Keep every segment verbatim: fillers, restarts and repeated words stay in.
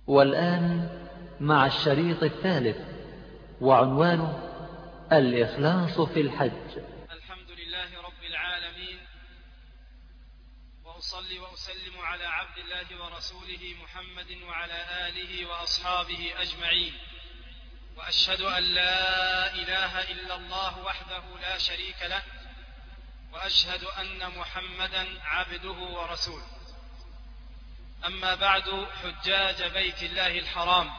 والآن مع الشريط الثالث وعنوانه الإخلاص في الحج. الحمد لله رب العالمين، وأصلي وأسلم على عبد الله ورسوله محمد وعلى آله وأصحابه أجمعين، وأشهد أن لا إله إلا الله وحده لا شريك له، وأشهد أن محمدا عبده ورسوله. أما بعد، حجاج بيت الله الحرام،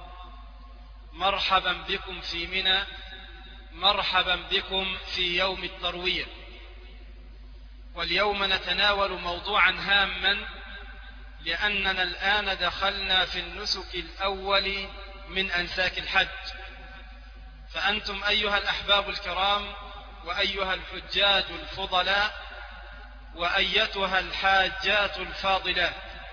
مرحبا بكم في منى، مرحبا بكم في يوم التروية. واليوم نتناول موضوعا هاما، لأننا الآن دخلنا في النسك الأول من أنساك الحج. فأنتم أيها الأحباب الكرام، وأيها الحجاج الفضلاء، وأيتها الحاجات الفاضلات،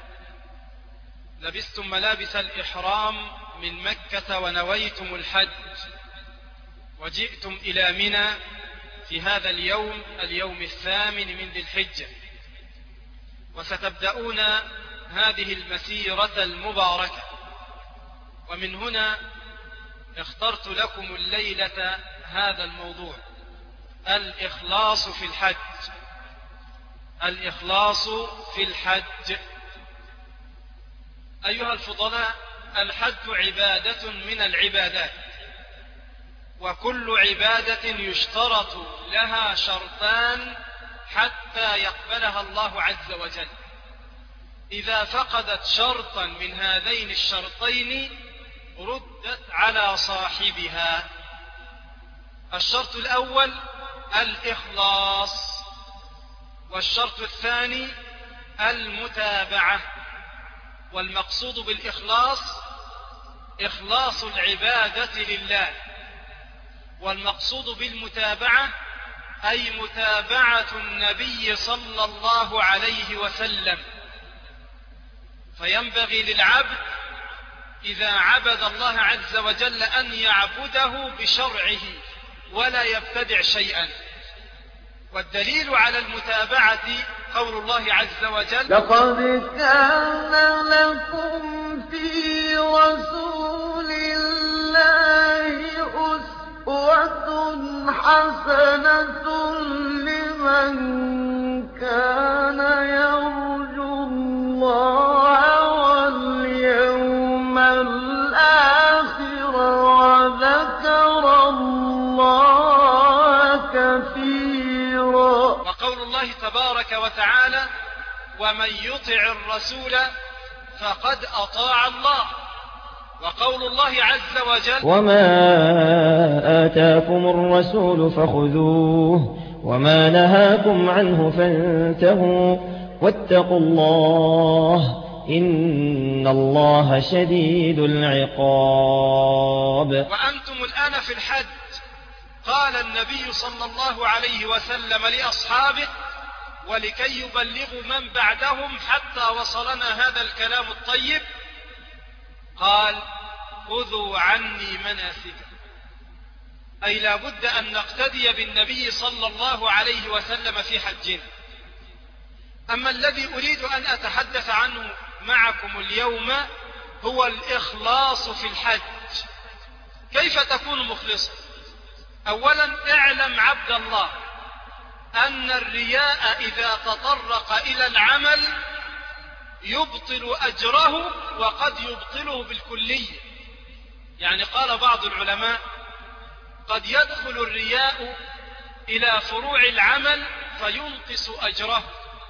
لبستم ملابس الإحرام من مكة ونويتم الحج، وجئتم إلى منى في هذا اليوم اليوم الثامن من ذي الحجة، وستبدأون هذه المسيرة المباركة. ومن هنا اخترت لكم الليلة هذا الموضوع: الإخلاص في الحج. الإخلاص في الحج. أيها الفضلاء، الحج عبادة من العبادات، وكل عبادة يشترط لها شرطان حتى يقبلها الله عز وجل. إذا فقدت شرطا من هذين الشرطين ردت على صاحبها. الشرط الأول الإخلاص، والشرط الثاني المتابعة. والمقصود بالإخلاص إخلاص العبادة لله، والمقصود بالمتابعة أي متابعة النبي صلى الله عليه وسلم. فينبغي للعبد إذا عبد الله عز وجل أن يعبده بشرعه ولا يبتدع شيئا. والدليل على المتابعة قول الله عز وجل: لقد كان لكم في رسول الله أسوة حسنة لمن كان يرجو الله واليوم الآخر وذكر الله كثيرا. وقول الله تبارك وتعالى: ومن يطع الرسول فقد أطاع الله. وقول الله عز وجل: وما آتاكم الرسول فخذوه وما نهاكم عنه فانتهوا واتقوا الله إن الله شديد العقاب. وأنتم الآن في الحج. قال النبي صلى الله عليه وسلم لأصحابه ولكي يبلغوا من بعدهم حتى وصلنا هذا الكلام الطيب، قال: خذوا عني مناسككم. أي لا بد أن نقتدي بالنبي صلى الله عليه وسلم في حجنا. أما الذي أريد أن أتحدث عنه معكم اليوم هو الإخلاص في الحج. كيف تكون مخلصا؟ أولا، اعلم عبد الله أن الرياء إذا تطرق إلى العمل يبطل أجره وقد يبطله بالكلية. يعني قال بعض العلماء: قد يدخل الرياء إلى فروع العمل فينقص أجره،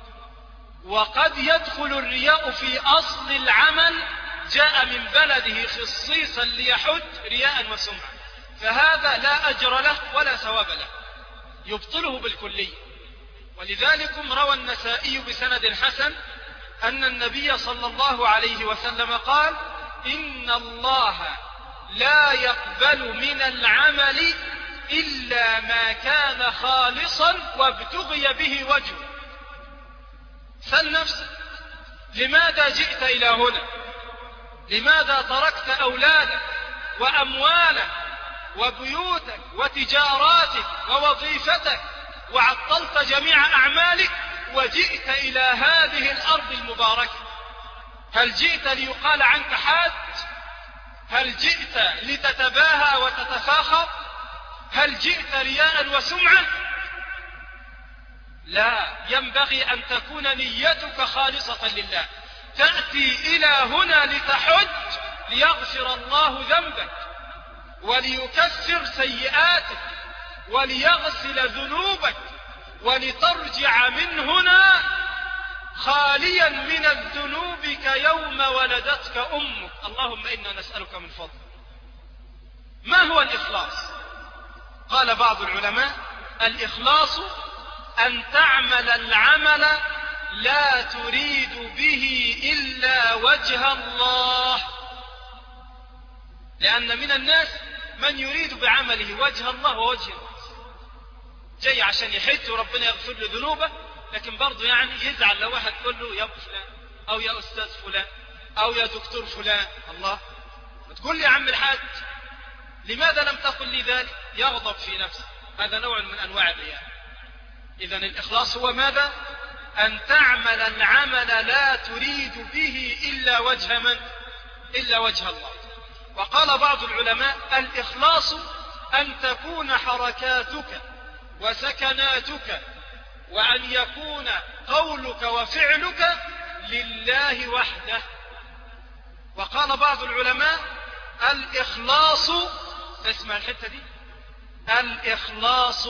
وقد يدخل الرياء في أصل العمل، جاء من بلده خصيصا ليحج رياء وسمعة، فهذا لا أجر له ولا ثواب له، يبطله بالكلية. ولذلك روى النسائي بسند حسن أن النبي صلى الله عليه وسلم قال: إن الله لا يقبل من العمل إلا ما كان خالصا وابتغي به وجهه. سل نفسك، لماذا جئت إلى هنا؟ لماذا تركت أولادك وأموالك وبيوتك وتجاراتك ووظيفتك وعطلت جميع أعمالك وجئت إلى هذه الأرض المباركة؟ هل جئت ليقال عنك حاد؟ هل جئت لتتباهى وتتفاخر؟ هل جئت رياء وسمعة؟ لا، ينبغي أن تكون نيتك خالصة لله. تأتي إلى هنا لتحج ليغفر الله ذنبك وليكفر سيئاتك وليغسل ذنوبك، ولترجع من هنا خاليا من الذنوب كيوم ولدتك أمك. اللهم إنا نسألك من فضلك. ما هو الإخلاص؟ قال بعض العلماء: الإخلاص أن تعمل العمل لا تريد به إلا وجه الله. لأن من الناس من يريد بعمله وجه الله ووجه الناس، جاي عشان يحج وربنا يغفر له ذنوبه، لكن برضه يعني يزعل لو واحد يقول له يا ابو فلان او يا استاذ فلان او يا دكتور فلان. الله، تقول لي يا عم الحاج لماذا لم تقل لي ذلك؟ يغضب في نفسه. هذا نوع من انواع الرياء. اذن الاخلاص هو ماذا؟ ان تعمل العمل لا تريد به الا وجه من؟ الا وجه الله. وقال بعض العلماء: الاخلاص ان تكون حركاتك وسكناتك وأن يكون قولك وفعلك لله وحده. وقال بعض العلماء: الإخلاص، اسمع الحتة دي، الإخلاص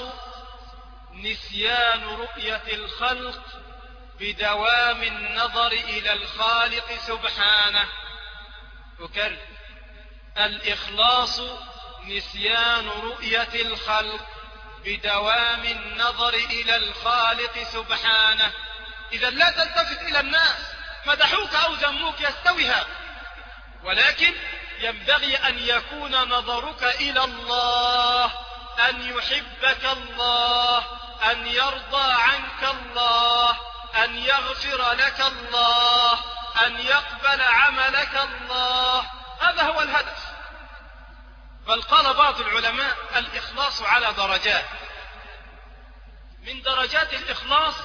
نسيان رؤية الخلق بدوام النظر إلى الخالق سبحانه. أكرر: الإخلاص نسيان رؤية الخلق بدوام النظر إلى الخالق سبحانه. إذا لا تلتفت إلى الناس، مدحوك أو ذموك يستوي هذا، ولكن ينبغي أن يكون نظرك إلى الله، أن يحبك الله، أن يرضى عنك الله، أن يغفر لك الله، أن يقبل عملك الله. هذا هو الهدف. بل قال بعض العلماء: الإخلاص على درجات. من درجات الإخلاص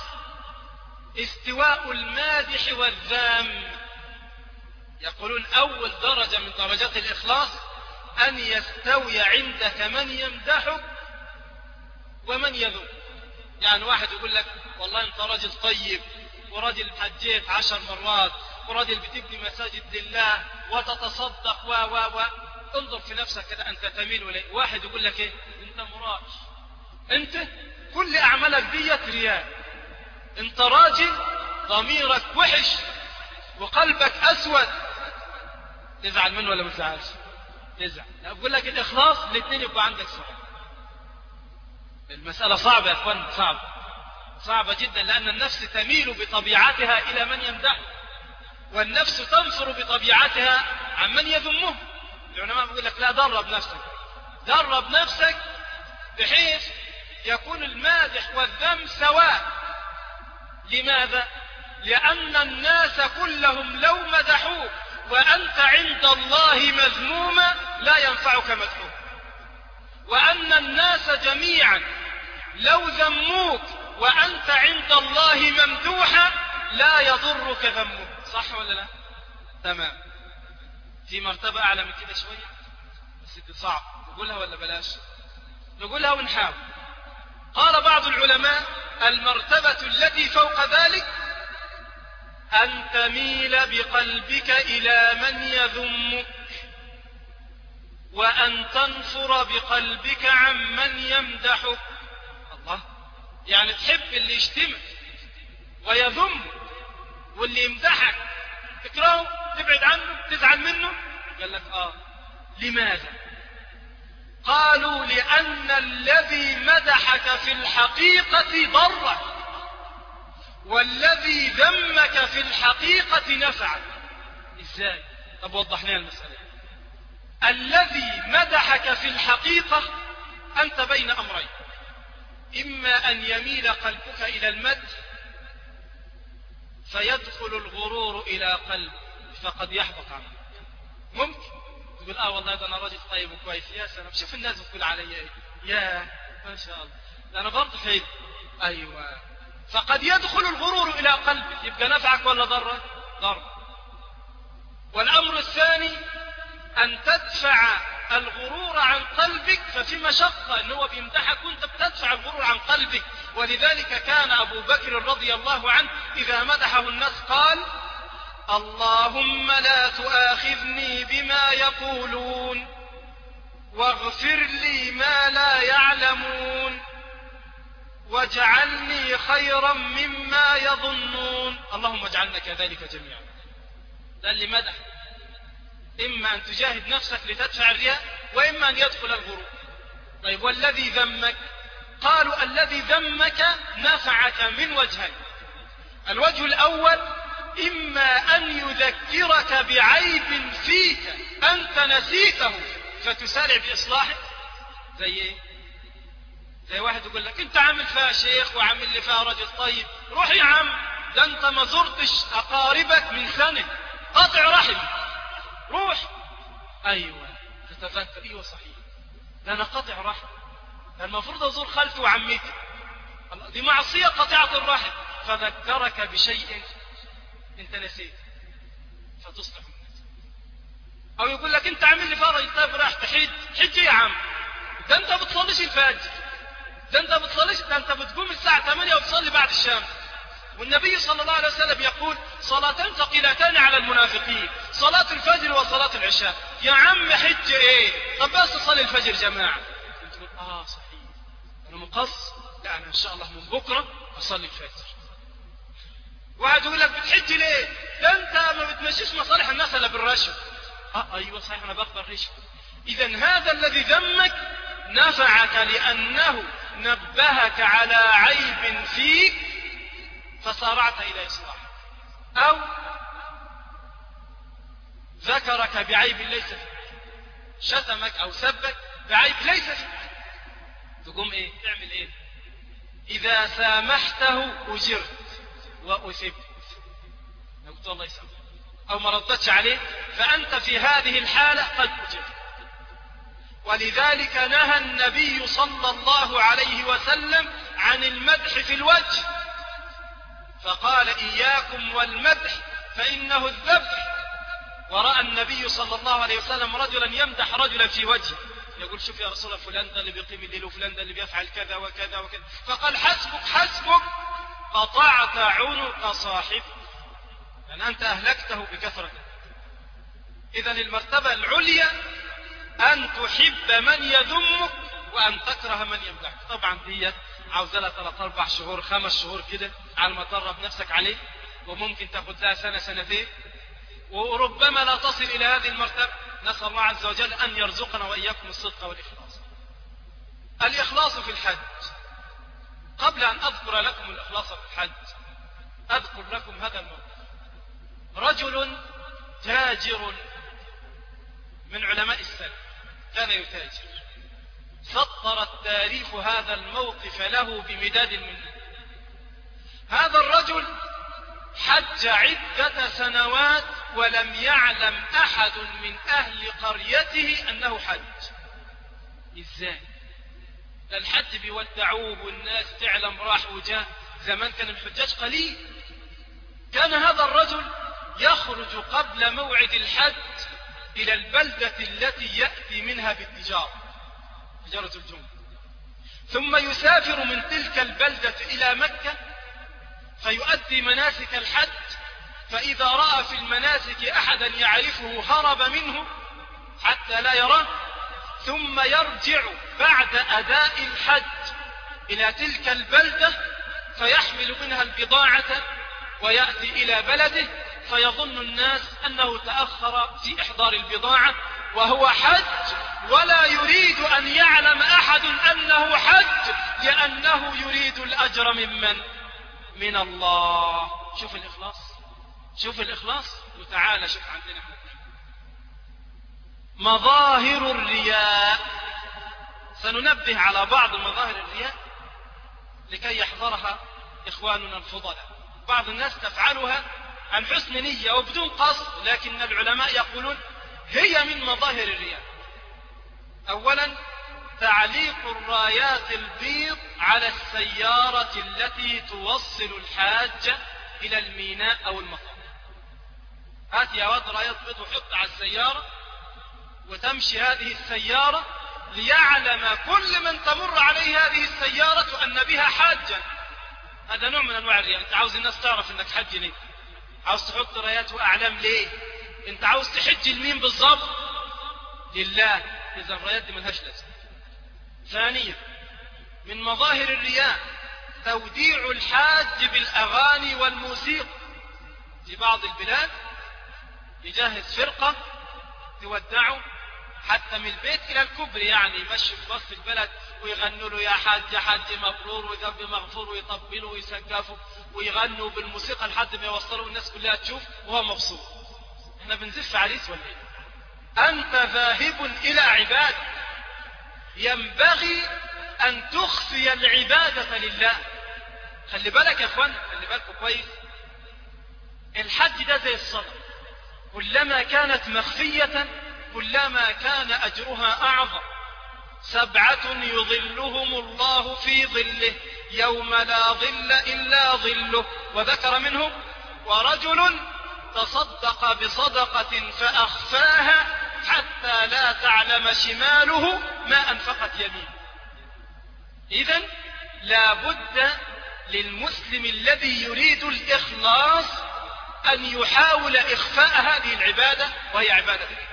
استواء المادح والذام. يقولون أول درجة من درجات الإخلاص أن يستوي عندك من يمدحك ومن يذم. يعني واحد يقول لك والله أنت راجل طيب، وراجل حجيت عشر مرات، وراجل بتبني مساجد لله وتتصدق و و و انظر في نفسك كده، أنت تميل إليه. واحد يقول لك إيه؟ أنت مراج، أنت كل أعمالك ديت رياء، أنت راجل ضميرك وحش وقلبك أسود. تزعل منه ولا ما تزعلش؟ تزعل. أقول لك الإخلاص الاثنين يبقى عندك صعب. المسألة صعبة يا أخوان، صعبة صعبة جدا، لأن النفس تميل بطبيعتها إلى من يمدحه، والنفس تنفر بطبيعتها عن من يذمه. العلماء بيقول لك لا، درب نفسك، درب نفسك بحيث يكون المادح والذم سواء. لماذا؟ لأن الناس كلهم لو مدحوك وأنت عند الله مذموما لا ينفعك مدحوك، وأن الناس جميعا لو ذموك وأنت عند الله ممدوحا لا يضرك ذمك. صح ولا لا؟ تمام. في مرتبة أعلى من كده شوية، بس دي صعب. نقولها ولا بلاش؟ نقولها ونحاول. قال بعض العلماء: المرتبة التي فوق ذلك أن تميل بقلبك إلى من يذمك، وأن تنفر بقلبك عن من يمدحك. الله، يعني تحب اللي يشتمك ويذمك، واللي يمدحك تكرهه، تبعد عنه، تزعل منه. قال لك آه. لماذا؟ قالوا: لأن الذي مدحك في الحقيقة ضرك، والذي ذمك في الحقيقة نفعك. إزاي؟ طب وضح لنا المسألة. الذي مدحك في الحقيقة أنت بين أمرين: إما أن يميل قلبك إلى المدح فيدخل الغرور إلى قلب فقد يحبط عنك. ممكن تقول آه والله ده أنا راجل طيب وكويس، يا سلام شوف الناس بتقول علي إيه، يا ما شاء الله ده أنا برضه حلو. أيوة، فقد يدخل الغرور إلى قلبك، يبقى نفعك ولا ضرك؟ ضر. والأمر الثاني أن تدفع الغرور عن قلبك، ففي مشقة أنه بيمدحك وأنت بتدفع الغرور عن قلبك. ولذلك كان أبو بكر رضي الله عنه إذا مدحه الناس قال: اللهم لا تؤاخذني بما يقولون واغفر لي ما لا يعلمون واجعلني خيرا مما يظنون. اللهم اجعلنا كذلك جميعا. ده اللي مدح. إما أن تجاهد نفسك لتدفع الرياء، وإما أن يدخل الغرور. طيب والذي ذمك؟ قالوا الذي ذمك نفعك من وجهين. الوجه الأول إما أن يذكرك بعيب فيك أنت نسيته فتسارع بإصلاحه. زي إيه؟ زي واحد يقول لك أنت عامل فيها شيخ وعامل لي فيها رجل طيب، روح يا عم، ده أنت ما زرتش أقاربك من سنة، قطع رحم، روح. أيوة تتذكر، أيوة صحيح، ده أنا قطع رحم، ده المفروض أزور خالتي وعمتي، دي معصية قطيعة الرحم. فذكرك بشيء أنت نسيت فتصلح الناس. أو يقول لك أنت عامل لي فرج، طيب راح تحج، حج يا عم، ده أنت بتصليش الفجر، ده أنت بتصليش، ده أنت بتقوم الساعة ثمانية وبتصلي بعد الشام. والنبي صلى الله عليه وسلم يقول: صلاتان ثقيلتان على المنافقين، صلاة الفجر وصلاة العشاء. يا عم حج ايه؟ طب بس تصلي الفجر جماعة. تقول اه صحيح انا مقص، لا انا ان شاء الله من بكرة اصلي الفجر. واحد يقول لك بتحج ليه؟ ده انت ما بتمشيش مصالح الناس الا بالرشوة. اه ايوه صحيح انا بقبل رشوة. اذا هذا الذي ذمك نفعك لانه نبهك على عيب فيك فسارعت إلى إصلاحه، أو ذكرك بعيب ليس فيك، شتمك أو سبك بعيب ليس فيك، تقوم إيه؟ تعمل إيه؟ إذا سامحته أجرت وأثبت، قلت الله يسامحك، أو ما ردتش عليه فأنت في هذه الحالة قد أجرت. ولذلك نهى النبي صلى الله عليه وسلم عن المدح في الوجه، فقال: إياكم والمدح فإنه الذبح. ورأى النبي صلى الله عليه وسلم رجلا يمدح رجلا في وجهه، يقول: شوف يا رسول الله فلان ده اللي بيقيم الليل وفلان ده اللي بيفعل كذا وكذا وكذا. فقال: حسبك حسبك، قطعت عنق صاحبك، يعني أنت أهلكته بكثرته. إذن المرتبة العليا أن تحب من يذمك وأن تكره من يمدحك. طبعا ديت عاوزة لها ثلاث أربع شهور خمس شهور كده على ما تدرب نفسك عليه، وممكن تاخد لها سنة سنتين، وربما لا تصل إلى هذه المرتبة. نسأل الله عز وجل أن يرزقنا وإياكم الصدق والإخلاص. الإخلاص في الحج. قبل أن أذكر لكم الإخلاص في الحج أذكر لكم هذا الموقف. رجل تاجر من علماء السلف كان يتاجر، سطر التاريخ هذا الموقف له بمداد منه. هذا الرجل حج عدة سنوات ولم يعلم أحد من أهل قريته أنه حج. إزاي؟ ده الحج بيودعوه والناس تعلم راح وجاء، زمان كان الحجاج قليل. كان هذا الرجل يخرج قبل موعد الحج إلى البلدة التي يأتي منها بالتجارة، تجارة الجمعة، ثم يسافر من تلك البلدة إلى مكة فيؤدي مناسك الحج، فإذا رأى في المناسك أحدا يعرفه هرب منه حتى لا يراه، ثم يرجع بعد أداء الحج إلى تلك البلدة فيحمل منها البضاعة ويأتي إلى بلده، فيظن الناس أنه تأخر في إحضار البضاعة وهو حج، ولا يريد أن يعلم أحد أنه حج، لأنه يريد الأجر ممن؟ من الله. شوف الإخلاص، شوف الإخلاص. وتعالى شوف عندنا مظاهر الرياء. سننبه على بعض مظاهر الرياء لكي يحذرها إخواننا الفضلاء. بعض الناس تفعلها عن حسن نية وبدون قصد، لكن العلماء يقولون هي من مظاهر الرياء. أولا تعليق الرايات البيض على السيارة التي توصل الحاج إلى الميناء أو المطار. هات يا واد رايات بيض وحط على السيارة وتمشي هذه السيارة ليعلم كل من تمر عليه هذه السيارة أن بها حاجا. هذا نوع من أنواع الرياء. أنت عاوز الناس تعرف أنك حج ليه؟ عاوز تحط رايات وأعلام ليه؟ أنت عاوز تحج لمين بالضبط؟ لله. إذا الرايات دي ملهاش لازمة. ثانيا من مظاهر الرياء توديع الحاج بالأغاني والموسيقى. في بعض البلاد يجهز فرقة تودعه حتى من البيت إلى الكبر، يعني يمشي في وسط البلد ويغنوا له يا حاج يا حاج مبرور وذنب مغفور ويطبلوا ويسقفوا ويغنوا بالموسيقى لحد ما يوصلوا الناس كلها تشوف وهو مبسوط. احنا بنزف عريس ولا ايه؟ أنت ذاهب إلى عبادة، ينبغي أن تخفي العبادة لله. خلي بالك يا اخوان، خلي بالكم كويس. الحج ده زي الصلاة، كلما كانت مخفية كلما كان أجرها أعظم. سبعة يظلهم الله في ظله يوم لا ظل إلا ظله، وذكر منهم ورجل تصدق بصدقة فأخفاها حتى لا تعلم شماله ما أنفقت يمينه. إذن لا بد للمسلم الذي يريد الإخلاص أن يحاول إخفاء هذه العبادة وهي عبادة الحج.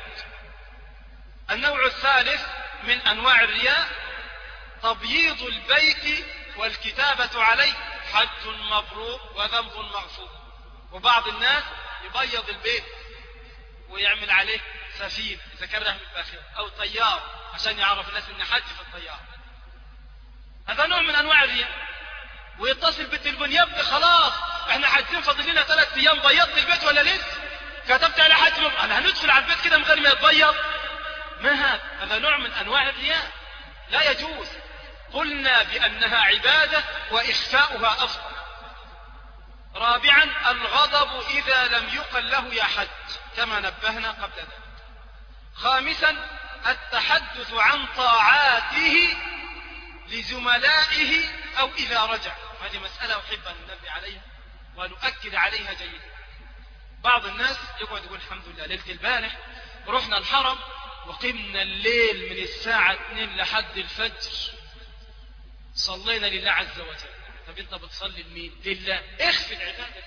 النوع الثالث من أنواع الرياء تبييض البيت والكتابة عليه حج مبرور وذنب مغفور. وبعض الناس يبيض البيت ويعمل عليه سفينة إذا كان رحم الباخرة أو طيار عشان يعرف الناس إن حج في الطيار. هذا نوع من أنواع الرياء. ويتصل بالتليفون يا ابني خلاص احنا حاجزين فاضل لنا ثلاث ايام، بيضت البيت ولا لسه؟ كتبت على حج مبرور. انا هندخل على البيت كده من غير ما يتبيض؟ ما هذا؟ هذا نوع من انواع الرياء لا يجوز. قلنا بانها عبادة واخفاؤها افضل. رابعا الغضب اذا لم يقل له يا حج كما نبهنا قبل ذلك. خامسا التحدث عن طاعاته لزملائه أو إذا رجع. هذه مسألة أحب أن ننبه عليها ونؤكد عليها جيدا. بعض الناس يقعد يقول الحمد لله ليلة البارح رحنا الحرم وقمنا الليل من الساعة اثنين لحد الفجر صلينا لله عز وجل. طب أنت بتصلي لمين؟ لله. اخفي العبادة،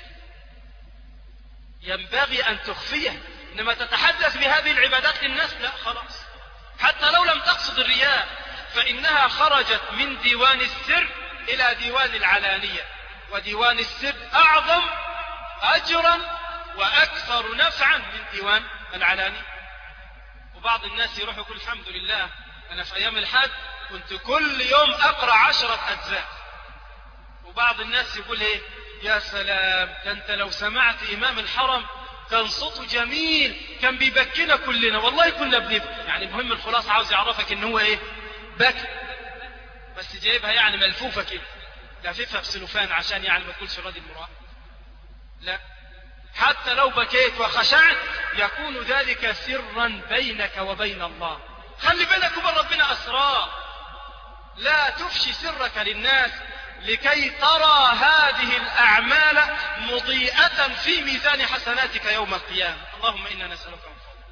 ينبغي أن تخفيها. إنما تتحدث بهذه العبادات للناس لا خلاص، حتى لو لم تقصد الرياء فإنها خرجت من ديوان السر إلى ديوان العلانية، وديوان السر أعظم أجرا وأكثر نفعا من ديوان العلانية. وبعض الناس يروح يقول الحمد لله أنا في أيام الحج كنت كل يوم أقرأ عشرة أجزاء. وبعض الناس يقول إيه يا سلام ده أنت لو سمعت إمام الحرم كان صوته جميل كان بيبكينا كلنا والله كنا بنبكي. يعني مهم الخلاصة عاوز يعرفك إن هو إيه بكى، بس جايبها يعني ملفوفة كده لففها بسلوفان عشان يعني ما تقولش راضي المرأة. لا، حتى لو بكيت وخشعت يكون ذلك سرا بينك وبين الله. خلي بينك وبين ربنا أسرار، لا تفشي سرك للناس لكي ترى هذه الأعمال مضيئة في ميزان حسناتك يوم القيامة. اللهم إنا نسألك من فضلك.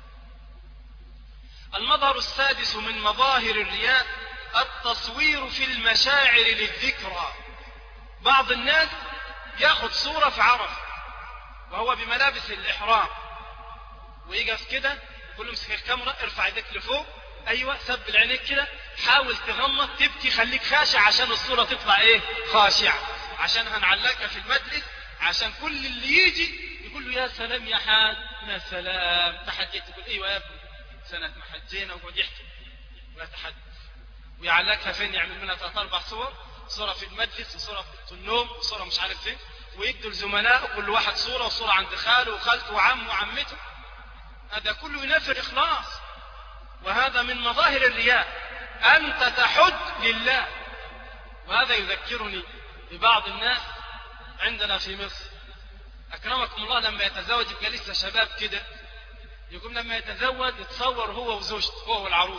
المظهر السادس من مظاهر الرياء التصوير في المشاعر للذكرى. بعض الناس ياخذ صورة في عرفة وهو بملابس الإحرام ويقف كده يقول له امسك الكاميرا ارفع يدك لفوق، ايوه سبل عينيك كده، حاول تغمض تبكي خليك خاشع عشان الصورة تطلع ايه خاشعة، عشان هنعلقها في المجلس عشان كل اللي يجي يقول له يا سلام يا حاج يا سلام تحجيت، يقول ايوه يا ابني سنة ما حجينا، ويقعد يحكي ويتحدث ويعلقها فين، يعمل منها ثلاث اربع صور، صورة في المجلس وصورة في النوم وصورة مش عارف فين، ويدوا الزملاء كل واحد صورة وصورة عند خاله وخالته وعمه وعمته. هذا كله ينافي الإخلاص، وهذا من مظاهر الرياء. أنت تحج لله. وهذا يذكرني ببعض الناس عندنا في مصر أكرمكم الله لما يتزوج يبقى لسه شباب كده، يقوم لما يتزوج يتصور هو وزوجته هو والعروس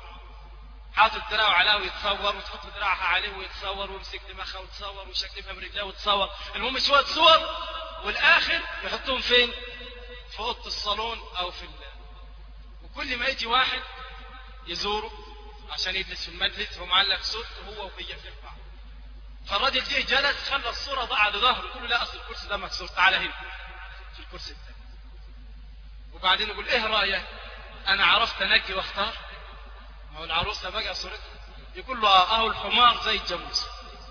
حاطط دراعه عليه ويتصور، وتحط دراعها عليه ويتصور، ويمسك دماغها ويتصور، ويشكلها من رجلها ويتصور، المهم شويه صور، والاخر يحطهم فين؟ في اوضه الصالون او في ال... وكل ما يجي واحد يزوره عشان يجلس في المجلس هو معلق صورته هو وهي في بعض. فالراجل جه جلس خلى الصوره ضاع على ظهره، يقول له لا اصل الكرسي ده مكسور، تعالى هنا في الكرسي الثاني. وبعدين يقول ايه رايك انا عرفت انجي واختار؟ ما هو العروسه بقى صورتها. يقول له اهو الحمار زي الجاموس.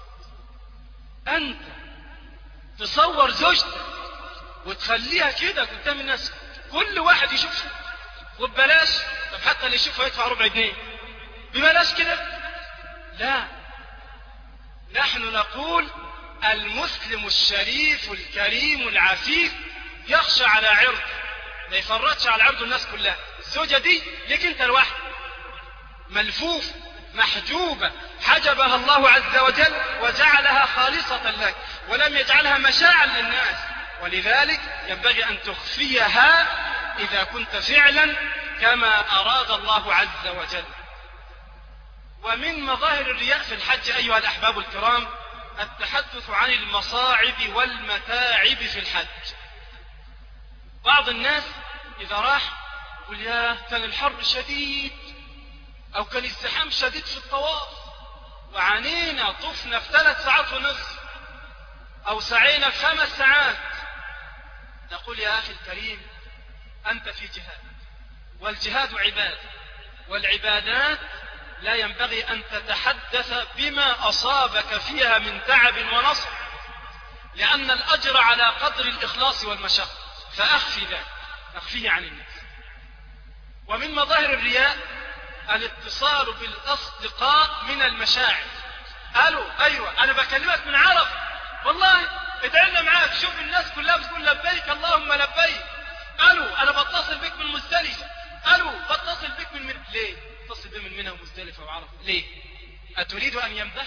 انت تصور زوجتك وتخليها كده قدام الناس كل واحد يشوفها وببلاش؟ طب حتى اللي يشوفها يدفع ربع جنيه ببلاش كده؟ لا، نحن نقول المسلم الشريف الكريم العفيف يخشى على عرضه، ما يفرطش على عرض الناس كلها. الزوجة دي ليك انت لوحدك، ملفوف محجوبة، حجبها الله عز وجل وجعلها خالصة لك ولم يجعلها مشاعا للناس، ولذلك ينبغي أن تخفيها إذا كنت فعلا كما أراد الله عز وجل. ومن مظاهر الرياء في الحج أيها الأحباب الكرام التحدث عن المصاعب والمتاعب في الحج. بعض الناس إذا راح يقول يا كان الحر شديد أو كان الزحام شديد في الطواف وعانينا طفنا في ثلاث ساعات ونصف أو سعينا في خمس ساعات. نقول يا أخي الكريم أنت في جهاد، والجهاد عبادة، والعبادات لا ينبغي أن تتحدث بما أصابك فيها من تعب ونصب، لأن الأجر على قدر الإخلاص والمشقة، فأخفي ذلك، أخفيه عن الناس. ومن مظاهر الرياء الاتصال بالأصدقاء من المشاعر. قالوا أيوة أنا بكلمك من عرف، والله ادعينا معاك، شوف الناس كلها بتقول لبيك اللهم لبيك. قالوا أنا بتصل بك من مزدلفة، قالوا بتصل بك من من ليه؟ اتصل بي من منها ومزدلفة وعرف ليه؟ أتريد أن ينبه؟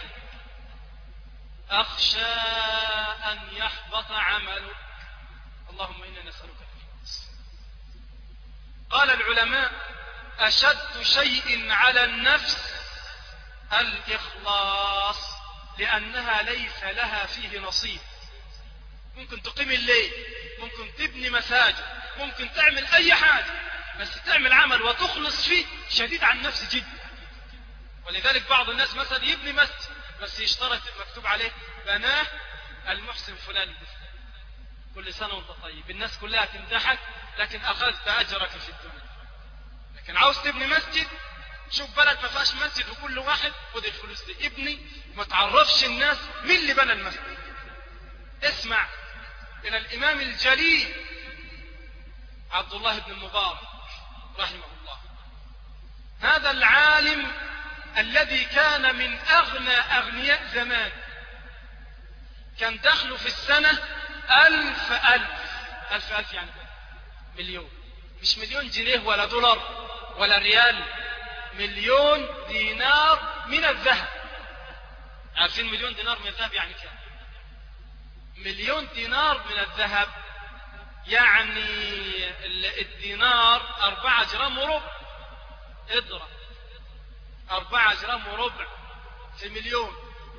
أخشى أن يحبط عملك. اللهم إنا نسألك الإخلاص. قال العلماء أشد شيء على النفس الإخلاص، لأنها ليس لها فيه نصيب. ممكن تقيم الليل، ممكن تبني مساجد، ممكن تعمل أي حاجة، بس تعمل عمل وتخلص فيه شديد عن النفس جدا. ولذلك بعض الناس مثلا يبني مسجد بس يشترط مكتوب عليه بناه المحسن فلان، كل سنة وانت طيب، الناس كلها تمدحك لكن أخذت أجرك في الدنيا. لكن عاوز تبني مسجد، شوف بلد ما فيهاش مسجد وكل واحد خد الفلوس دي ابني، وما تعرفش الناس مين اللي بنى المسجد. اسمع إلى الإمام الجليل عبد الله بن المبارك رحمه الله، هذا العالم الذي كان من أغنى أغنياء زمان، كان دخله في السنة ألف ألف ألف ألف يعني مليون، مش مليون جنيه ولا دولار ولا ريال، مليون دينار من الذهب. عارفين مليون دينار من الذهب يعني كام؟ مليون دينار من الذهب يعني الدينار أربعة جرام وربع. اضرب أربعة جرام وربع في مليون.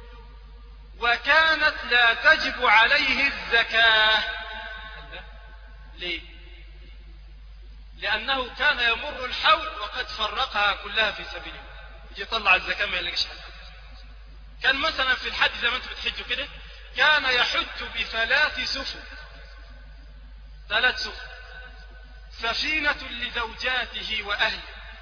وكانت لا تجب عليه الزكاة. ليه؟ لأنه كان يمر الحول وقد فرقها كلها في سبيله، يجي يطلع الزكاة ما يلاقيش حاجة. كان مثلا في الحج زي ما انتم بتحجوا كده، كان يحج بثلاث سفن، ثلاث سفن، سفينة لزوجاته وأهله،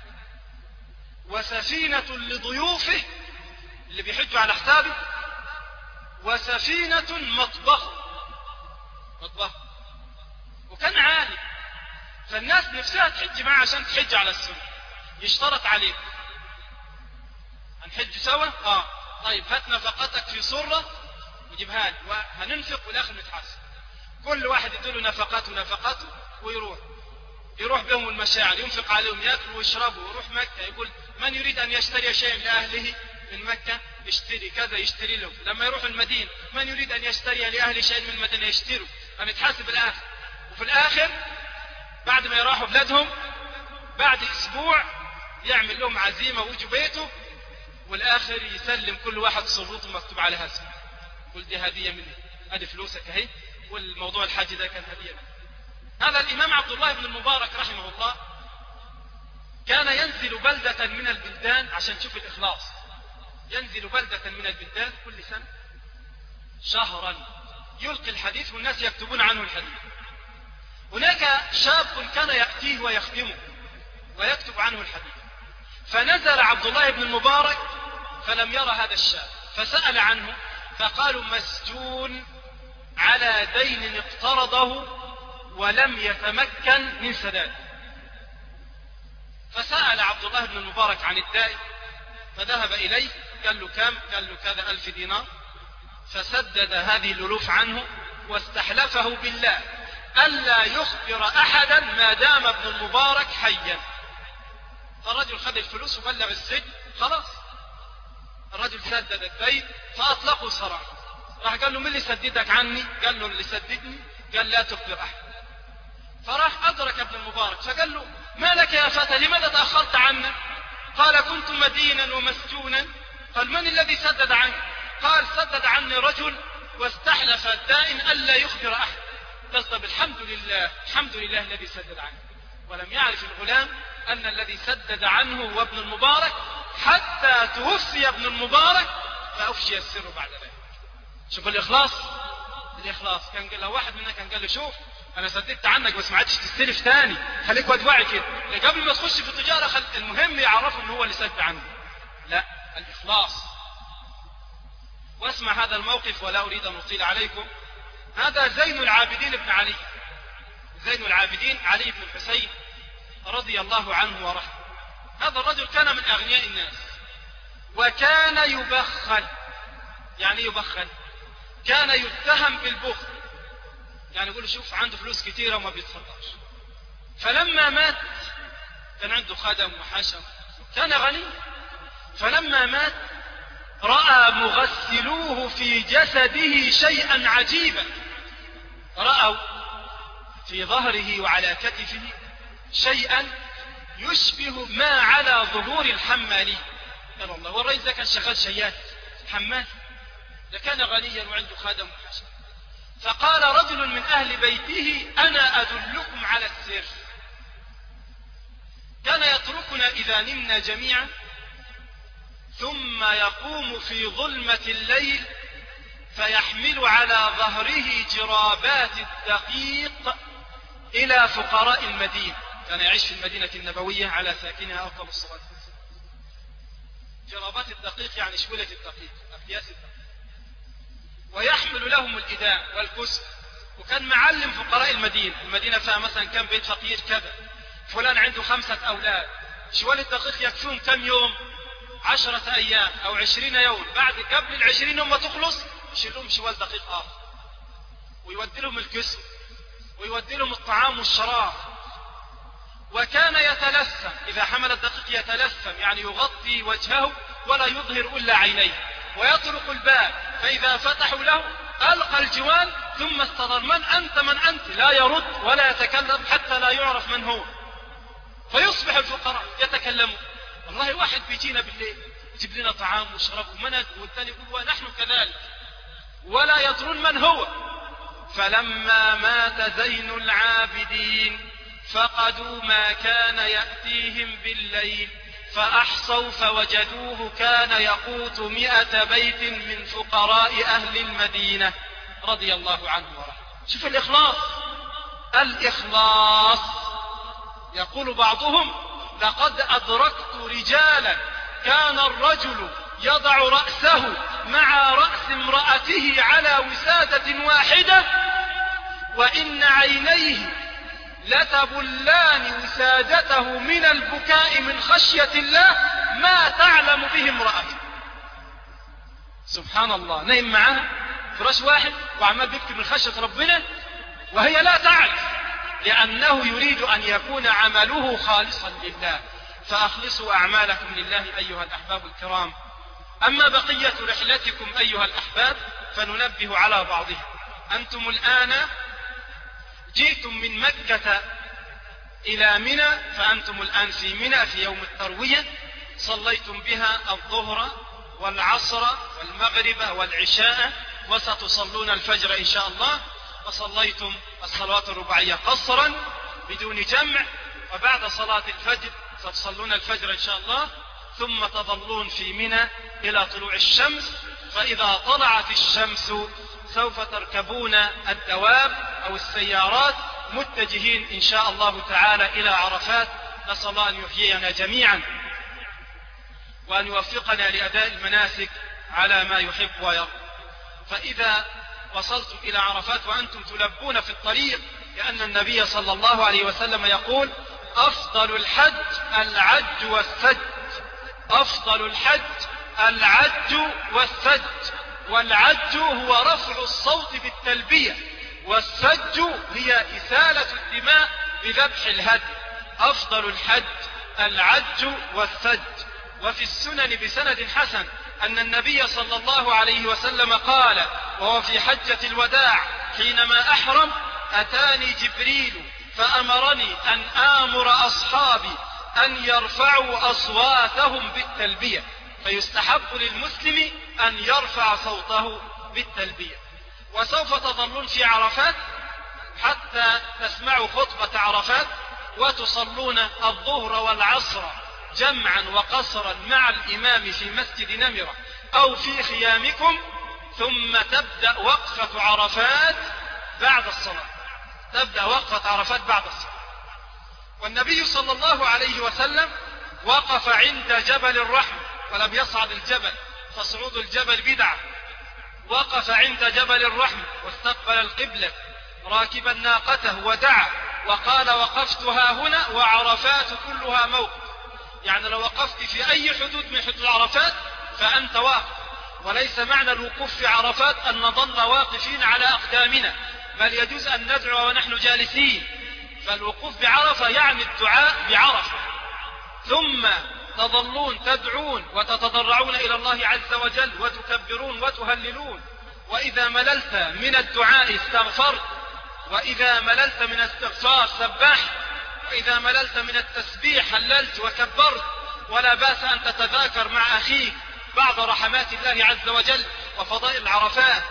وسفينة لضيوفه اللي بيحجوا على حسابه، وسفينة مطبخ مطبخ. وكان عالي، فالناس نفسها تحج معه عشان تحج على السنة. يشترط عليه هنحج سوا؟ اه طيب هات نفقتك في صرة وجيبها لي وهننفق والاخر نتحاسب. كل واحد يديله نفقاته نفقاته ويروح يروح بهم المشاعر، ينفق عليهم، ياكلوا ويشربوا، ويروح مكة يقول من يريد ان يشتري شيء لاهله من مكة يشتري كذا يشتري له. لما يروح المدينة من يريد ان يشتري لاهله شيء من المدينة يشتروا، هنتحاسب الاخر. وفي الاخر بعد ما يروحوا بلادهم بعد اسبوع يعمل لهم عزيمة ويجوا بيته، والاخر يسلم كل واحد صروته مكتوب عليها اسمه، يقول دي هدية مني، ادي فلوسك اهي، والموضوع الحج ده كان هدية مني. هذا الإمام عبد الله بن المبارك رحمه الله كان ينزل بلدة من البلدان، عشان تشوف الإخلاص، ينزل بلدة من البلدان كل سنة شهرا يلقي الحديث والناس يكتبون عنه الحديث. هناك شاب كان يأتيه ويخدمه ويكتب عنه الحديث، فنزل عبد الله بن المبارك فلم يرى هذا الشاب، فسأل عنه فقالوا مسجون على دين اقترضه ولم يتمكن من سداده. فسأل عبد الله بن المبارك عن الدائن، فذهب إليه قال له كم؟ قال له كذا ألف دينار، فسدد هذه الألوف عنه واستحلفه بالله ألا يخبر أحدا ما دام ابن المبارك حيا. فالرجل خذ الفلوس وبلغ السجن، خلاص الرجل سدد الدين فأطلقوا سراحه. راح قال له من اللي سددك عني؟ قال له اللي سددني قال لا تخبر أحد. فراح أدرك ابن المبارك فقال له ما لك يا فتى لماذا تأخرت عنا؟ قال كنت مدينا ومسجونا. قال من الذي سدد عنك؟ قال سدد عني رجل واستحلف الدائن ألا يخبر أحد. قال طب الحمد لله، الحمد لله الذي سدد عنه. ولم يعرف الغلام أن الذي سدد عنه هو ابن المبارك حتى توفي ابن المبارك فأفشي السر بعد ذلك. شوف الإخلاص، الإخلاص كان قال له واحد منا كان قال له شوف أنا سددت عنك بس ما عادش تستلف تاني، خليك ودواعي كده قبل ما تخش في التجارة. خل... المهم يعرفوا إن هو اللي سدد عنه. لا، الإخلاص. واسمع هذا الموقف ولا أريد أن أطيل عليكم. هذا زين العابدين بن علي، زين العابدين علي بن الحسين رضي الله عنه ورحمه. هذا الرجل كان من أغنياء الناس وكان يبخل. يعني يبخل كان يتهم بالبخل، يعني يقول شوف عنده فلوس كتيرة وما بيتصدقش. فلما مات كان عنده خدم وحشم، كان غني. فلما مات رأى مغسلوه في جسده شيئا عجيبا، رأوا في ظهره وعلى كتفه شيئا يشبه ما على ظهور الحمالي. قال الله، والرئيس ده كان شغال شيات حمال، ده كان غنيا وعنده خادم وحشم. فقال رجل من أهل بيته أنا أدلكم على السر. كان يتركنا إذا نمنا جميعا ثم يقوم في ظلمة الليل فيحمل على ظهره جرابات الدقيق إلى فقراء المدينة. كان يعيش في المدينة النبوية على ساكنها أفضل الصلاة والسلام. جرابات الدقيق يعني شولة الدقيق، أكياس الدقيق، ويحمل لهم الإداء والكسب. وكان معلم فقراء المدينة، المدينة فيها مثلا كم بيت فقير كذا، فلان عنده خمسة أولاد، شوال الدقيق يكفون كم يوم؟ عشرة أيام أو عشرين يوم. بعد قبل العشرين يوم ما تخلص يشيل لهم شوال دقيق آخر ويودي لهم الكسب ويودي لهم الطعام والشراب. وكان يتلثم، إذا حمل الدقيق يتلثم يعني يغطي وجهه ولا يظهر إلا عينيه، ويطرق الباب فإذا فتحوا له ألقى الجوال ثم استدر من أنت من أنت، لا يرد ولا يتكلم حتى لا يعرف من هو. فيصبح الفقراء يتكلمون. والله واحد بيجينا بالليل يجيب لنا طعام وشراب ومنك، والثاني يقول ونحن كذلك، ولا يدرون من هو. فلما مات زين العابدين فقدوا ما كان يأتيهم بالليل فأحصوا فوجدوه كان يقوت مئة بيت من فقراء أهل المدينة رضي الله عنه ورحمه. شوف الإخلاص، الإخلاص. يقول بعضهم لقد أدركت رجالا كان الرجل يضع رأسه مع رأس امرأته على وسادة واحدة وإن عينيه لتبلان وسادته من البكاء من خشية الله ما تعلم به امرأته. سبحان الله، نايم معها فراش واحد وعمال بيبكي من خشية ربنا وهي لا تعرف، لأنه يريد أن يكون عمله خالصا لله. فأخلصوا أعمالكم لله أيها الأحباب الكرام. أما بقية رحلتكم أيها الأحباب فننبه على بعضها. أنتم الآن جئتم من مكة إلى منى، فأنتم الآن في منى في يوم التروية، صليتم بها الظهر والعصر والمغرب والعشاء، وستصلون الفجر إن شاء الله، وصليتم الصلوات الرباعية قصرا بدون جمع، وبعد صلاة الفجر ستصلون الفجر إن شاء الله، ثم تظلون في منى إلى طلوع الشمس، فإذا طلعت الشمس سوف تركبون الدواب أو السيارات متجهين إن شاء الله تعالى إلى عرفات. نسأل الله أن يحيينا جميعا وأن يوفقنا لأداء المناسك على ما يحب ويرضى. فإذا وصلتم إلى عرفات وأنتم تلبون في الطريق، لأن النبي صلى الله عليه وسلم يقول: أفضل الحج العج والسج. أفضل الحج العج والسج، والعج هو رفع الصوت بالتلبية، والسج هي إسالة الدماء بذبح الهدي. أفضل الحج العج والسج. وفي السنن بسند حسن أن النبي صلى الله عليه وسلم قال وهو في حجة الوداع حينما أحرم: أتاني جبريل فأمرني أن آمر أصحابي أن يرفعوا أصواتهم بالتلبية، فيستحب للمسلم أن يرفع صوته بالتلبية. وسوف تظلون في عرفات حتى تسمعوا خطبة عرفات، وتصلون الظهر والعصر جمعا وقصرا مع الإمام في مسجد نمرة أو في خيامكم، ثم تبدأ وقفة عرفات بعد الصلاة. تبدأ وقفة عرفات بعد الصلاة. والنبي صلى الله عليه وسلم وقف عند جبل الرحمة ولم يصعد الجبل، فصعود الجبل بدعة. وقف عند جبل الرحمة واستقبل القبلة راكبا ناقته ودعا وقال: وقفت ها هنا وعرفات كلها موقف. يعني لو وقفت في أي حدود من حدود عرفات فأنت واقف. وليس معنى الوقوف في عرفات أن نظل واقفين على أقدامنا، بل يجوز أن ندعو ونحن جالسين. فالوقوف بعرفة يعني الدعاء بعرفة. ثم تظلون تدعون وتتضرعون إلى الله عز وجل وتكبرون وتهللون، وإذا مللت من الدعاء استغفرت، وإذا مللت من الاستغفار سبحت، وإذا مللت من التسبيح هللت وكبرت. ولا بأس أن تتذاكر مع أخيك بعض رحمات الله عز وجل وفضائل العرفات.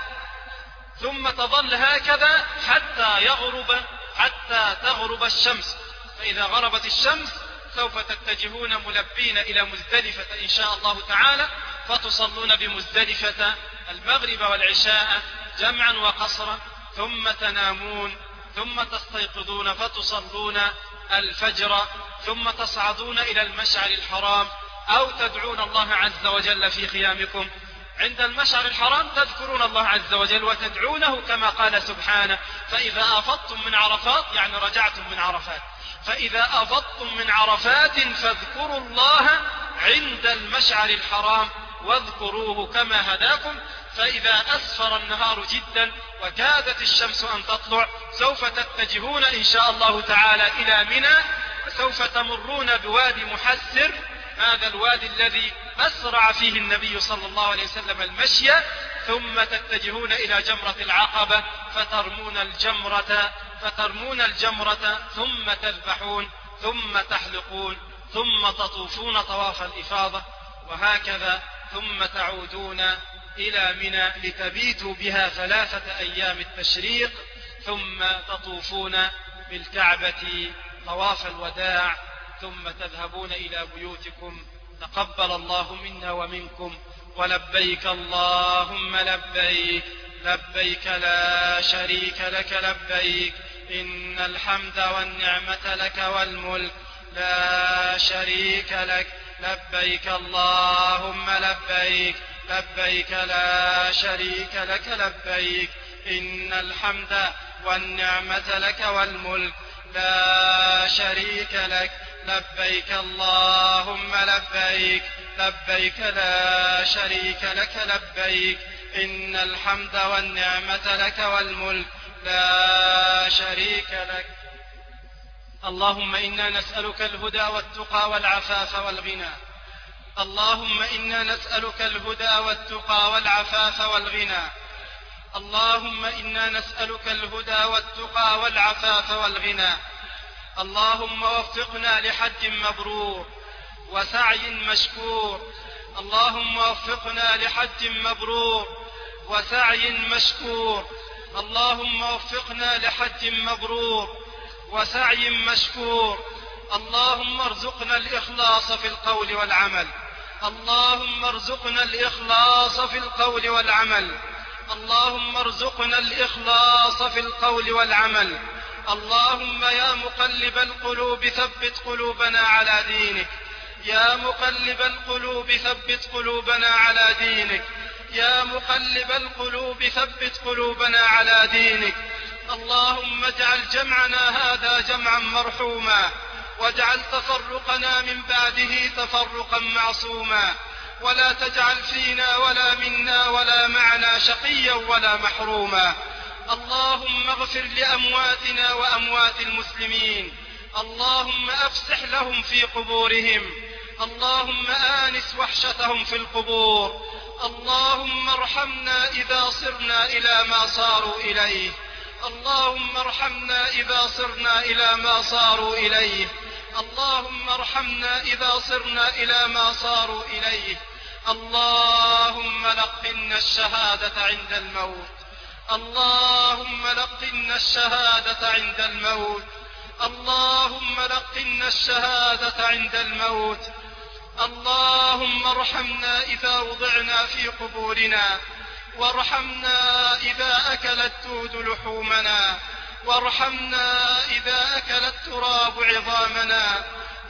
ثم تظل هكذا حتى يغرب حتى تغرب الشمس. فإذا غربت الشمس سوف تتجهون ملبين إلى مزدلفة إن شاء الله تعالى، فتصلون بمزدلفة المغرب والعشاء جمعا وقصرا، ثم تنامون، ثم تستيقظون فتصلون الفجر، ثم تصعدون إلى المشعر الحرام أو تدعون الله عز وجل في خيامكم. عند المشعر الحرام تذكرون الله عز وجل وتدعونه كما قال سبحانه: فإذا أفضتم من عرفات، يعني رجعتم من عرفات، فإذا أفضتم من عرفات فاذكروا الله عند المشعر الحرام واذكروه كما هداكم. فإذا أسفر النهار جدا وكادت الشمس أن تطلع سوف تتجهون إن شاء الله تعالى إلى منى، وسوف تمرون بوادي محسر، هذا الوادي الذي أسرع فيه النبي صلى الله عليه وسلم المشي، ثم تتجهون إلى جمرة العقبة فترمون الجمرة فترمون الجمرة ثم تذبحون ثم تحلقون ثم تطوفون طواف الإفاضة، وهكذا ثم تعودون إلى منى لتبيتوا بها ثلاثة أيام التشريق، ثم تطوفون بالكعبة طواف الوداع، ثم تذهبون إلى بيوتكم. تقبل الله منا ومنكم، ولبيك اللهم لبيك، لبيك لا شريك لك لبيك، إن الحمد والنعمة لك والملك لا شريك لك، لبيك اللهم لبيك، لبيك لا شريك لك لبيك، إن الحمد والنعمة لك والملك لا شريك لك، لبيك اللهم لبيك، لبيك لا شريك لك لبيك، إن الحمد والنعمة لك والملك لا شريك لك. اللهم إنا نسألك الهدى والتقى والعفاف والغنى، اللهم إنا نسألك الهدى والتقى والعفاف والغنى، اللهم إنا نسألك الهدى والتقى والعفاف والغنى. اللهم وفقنا لحج مبرور وسعي مشكور، اللهم وفقنا لحج مبرور وسعي مشكور، اللهم وفقنا لحج مبرور وسعي مشكور. اللهم ارزقنا الإخلاص في القول والعمل. اللهم ارزقنا الإخلاص في القول والعمل. اللهم ارزقنا الإخلاص في القول والعمل. اللهم يا مقلب القلوب ثبت قلوبنا على دينك. يا مقلب القلوب ثبت قلوبنا على دينك. يا مقلب القلوب ثبت قلوبنا على دينك. اللهم اجعل جمعنا هذا جمعا مرحوما، واجعل تفرقنا من بعده تفرقا معصوما، ولا تجعل فينا ولا منا ولا معنا شقيا ولا محروما. اللهم اغفر لأمواتنا وأموات المسلمين. اللهم أفسح لهم في قبورهم. اللهم آنس وحشتهم في القبور. اللهم ارحمنا إذا صرنا إلى ما صاروا إليه. اللهم ارحمنا إذا صرنا إلى ما صاروا إليه. اللهم ارحمنا إذا صرنا إلى ما صاروا إليه. اللهم لقنا الشهادة عند الموت. اللهم لقنا الشهادة عند الموت. اللهم لقنا الشهادة عند الموت. اللهم ارحمنا إذا وضعنا في قبورنا، وارحمنا إذا أكل الدود لحومنا، وارحمنا إذا أكل التراب عظامنا،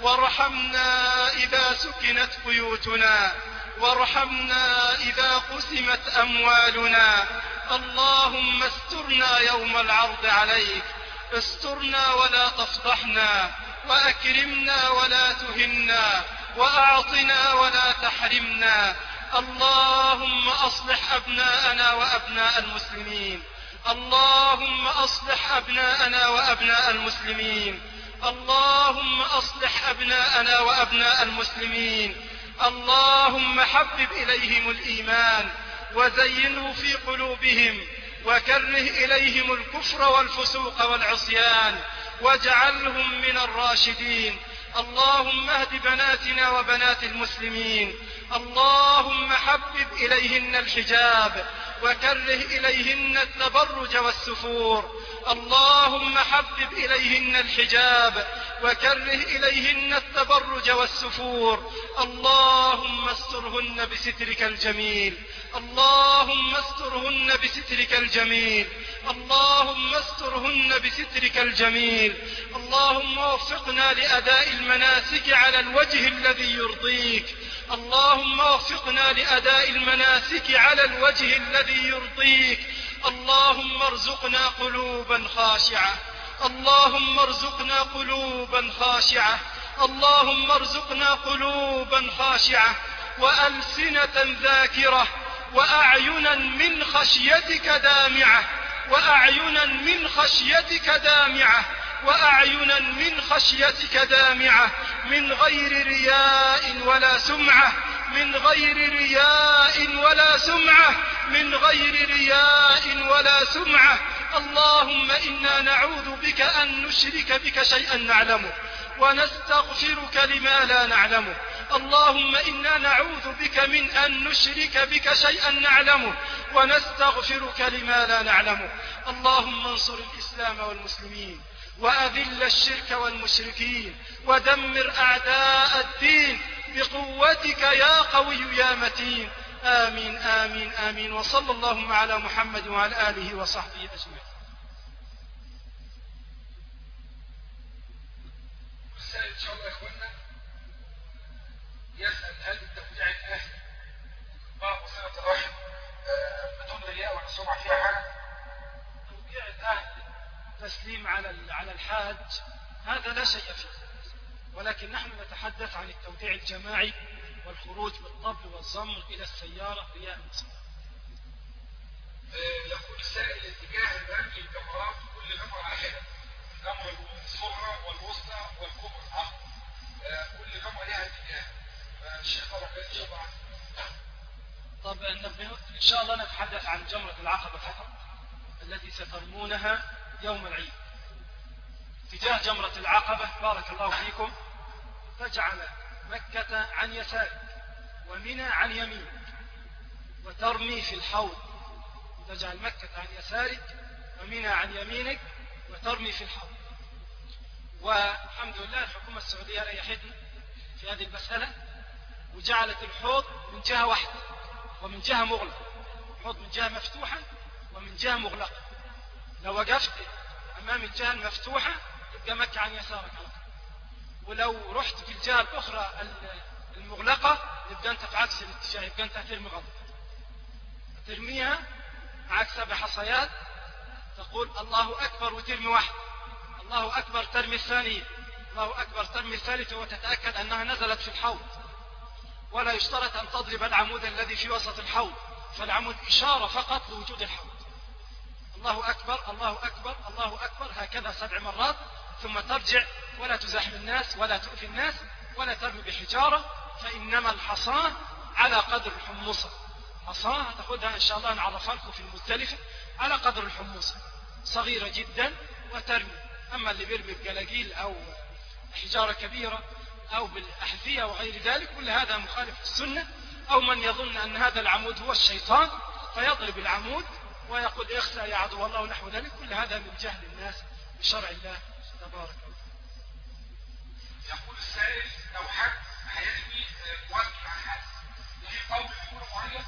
وارحمنا إذا سكنت بيوتنا، وارحمنا إذا قسمت أموالنا. اللهم استرنا يوم العرض عليك. استرنا ولا تفضحنا، وأكرمنا ولا تهنا، وأعطنا ولا تحرمنا. اللهم أصلح أبناءنا وأبناء المسلمين. اللهم أصلح أبناءنا وأبناء المسلمين. اللهم أصلح أبناءنا وأبناء المسلمين. اللهم حبب إليهم الإيمان وزينه في قلوبهم، وكره إليهم الكفر والفسوق والعصيان، واجعلهم من الراشدين. اللهم اهد بناتنا وبنات المسلمين. اللهم حبب إليهن الحجاب، وكره إليهن التبرج والسفور. اللهم حبب إليهن الحجاب، وكره إليهن التبرج والسفور. اللهم استرهن بسترك الجميل. اللهم استرهن بسترك الجميل. اللهم استرهن بسترك الجميل. اللهم وفقنا لأداء المناسك على الوجه الذي يرضيك. اللهم وفقنا لأداء المناسك على الوجه الذي يرضيك. اللهم ارزقنا قلوبا خاشعة. اللهم ارزقنا قلوبا خاشعة. اللهم ارزقنا قلوبا خاشعة، وألسنة ذاكرة، وأعينا من خشيتك دامعة، وأعينا من خشيتك دامعة، وأعينا من خشيتك دامعة، من غير رياء ولا سمعة، من غير رياء ولا سمعة، من غير رياء ولا سمعة. اللهم إنا نعوذ بك أن نشرك بك شيئا نعلمه، ونستغفرك لما لا نعلمه. اللهم إنا نعوذ بك من أن نشرك بك شيئا نعلمه، ونستغفرك لما لا نعلمه. اللهم انصر الإسلام والمسلمين، وأذل الشرك والمشركين، ودمر أعداء الدين بقوتك يا قوي يا متين. آمين آمين آمين. وصلى اللهم على محمد وعلى آله وصحبه أجمعين. إن شاء الله يا إخوانا يسأل هل التوزيع الأهلي بعض صلة الرحم بدون رياء ولا سمعة فيها حاجة؟ توزيع الأهل تسليم على على الحاج هذا لا شيء فيه، ولكن نحن نتحدث عن التوزيع الجماعي والخروج بالطبل والزمر إلى السيارة رياء المصلى. يقول سائل اتجاه الرمي الجمرات كل جمرة واحدة، الجمرة الصغرى والوسطى والكبرى، صح؟ كل جمرة لها اتجاه. الشيخ طبعا ان شاء الله. طب ان شاء الله نتحدث عن جمرة العقبة فقط التي سترمونها يوم العيد. اتجاه جمرة العقبة بارك الله فيكم تجعل مكة عن يسارك ومنى عن يمينك، وترمي في الحوض، تجعل مكة عن يسارك ومنها عن يمينك وترمي في الحوض. والحمد لله الحكومة السعودية ريحتنا في هذه المسألة، وجعلت الحوض من جهة واحدة ومن جهة مغلقة. الحوض من جهة مفتوحة ومن جهة مغلقة. لو وقفت أمام الجهة المفتوحة يبقى مكة عن يسارك على طول، ولو رحت في الجهة الأخرى المغلقة يبقى أنت في عكس الاتجاه، يبقى أنت هترمي غلط. ترميها معك سبع حصيات، تقول الله أكبر وترمي واحد، الله أكبر ترمي الثانية، الله أكبر ترمي الثالثة، وتتأكد أنها نزلت في الحوض. ولا يشترط أن تضرب العمود الذي في وسط الحوض، فالعمود إشارة فقط لوجود الحوض. الله أكبر الله أكبر الله أكبر هكذا سبع مرات، ثم ترجع ولا تزاحم الناس ولا تؤذي الناس ولا ترمي بحجارة، فإنما الحصاة على قدر الحمصة. حصاة هتاخدها إن شاء الله نعرفها لكم في المزدلفة على قدر الحمصة، صغيرة جدا وترمي. أما اللي بيرمي بجلاجيل أو حجارة كبيرة أو بالأحذية وغير ذلك، كل هذا مخالف للسنة. أو من يظن أن هذا العمود هو الشيطان فيضرب العمود ويقول اخسأ يا عدو الله ونحو ذلك، كل هذا من جهل الناس بشرع الله تبارك وتعالى. يقول السائل لو حد هيحمي وكل أحد في قول يقول معين.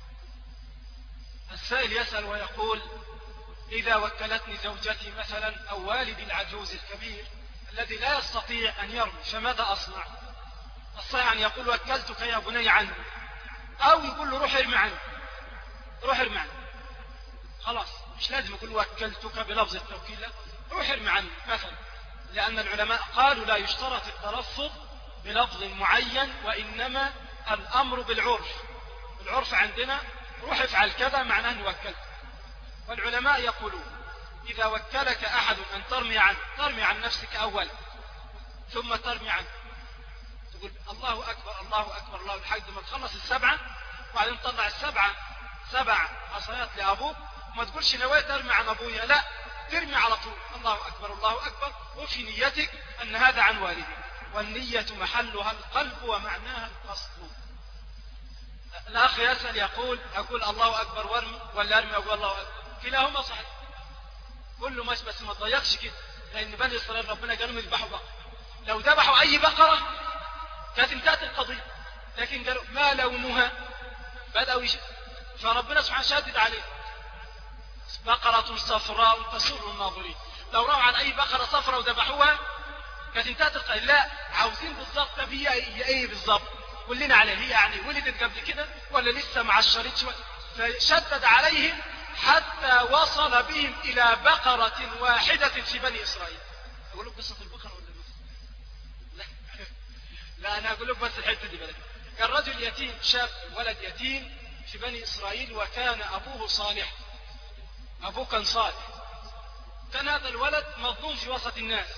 السائل يسأل ويقول إذا وكلتني زوجتي مثلا أو والدي العجوز الكبير الذي لا يستطيع أن يرمي فماذا أصنع؟ الصحيح أن يقول وكلتك يا بني عني، أو يقول له روح ارمي عني، روح ارمي عني، خلاص مش لازم يقول وكلتك بلفظ التوكيل، لا روح ارمي عني مثلا، لأن العلماء قالوا لا يشترط التلفظ بلفظ معين، وإنما الأمر بالعرف. العرف عندنا روح افعل كذا معناه أن وكلت. والعلماء يقولون إذا وكلك أحد أن ترمي عنه، ترمي عن نفسك أولا ثم ترمي عنه، تقول الله أكبر الله أكبر الله لحد ما تخلص السبعة، وبعدين تطلع السبعة سبع عصايات لأبوك، وما تقولش نويت أرمي عن أبويا، لا ترمي على طول الله أكبر الله أكبر، وفي نيتك أن هذا عن والدي، والنية محلها القلب ومعناها القصد. الأخ يسأل يقول أقول الله أكبر وارمي ولا أرمي أقول الله أكبر؟ كلاهما صحيح، كله ماشي، بس ما تضيقش كده، لأن بني إسرائيل ربنا قالوا يذبحوا بقرة، لو ذبحوا أي بقرة كانت انتهت القضية، لكن قالوا ما لونها، بدأوا يجي، فربنا سبحانه شدد عليه بقرة صفراء تسر الناظرين. لو رووا عن أي بقرة صفراء وذبحوها كانت انتهت القضية، لا عاوزين بالضبط هي ايه بالضبط، قلنا عليه هي يعني ولدت قبل كده ولا لسه مع الشريط شوية، فشدد عليهم حتى وصل بهم إلى بقرة واحدة في بني إسرائيل. أقول لك قصة البقرة ولا لا؟ لا أنا أقول لك بس الحتة دي بلد. كان رجل يتيم، شاب ولد يتيم في بني إسرائيل، وكان أبوه صالح، أبوه كان صالح، كان هذا الولد مظلوم في وسط الناس.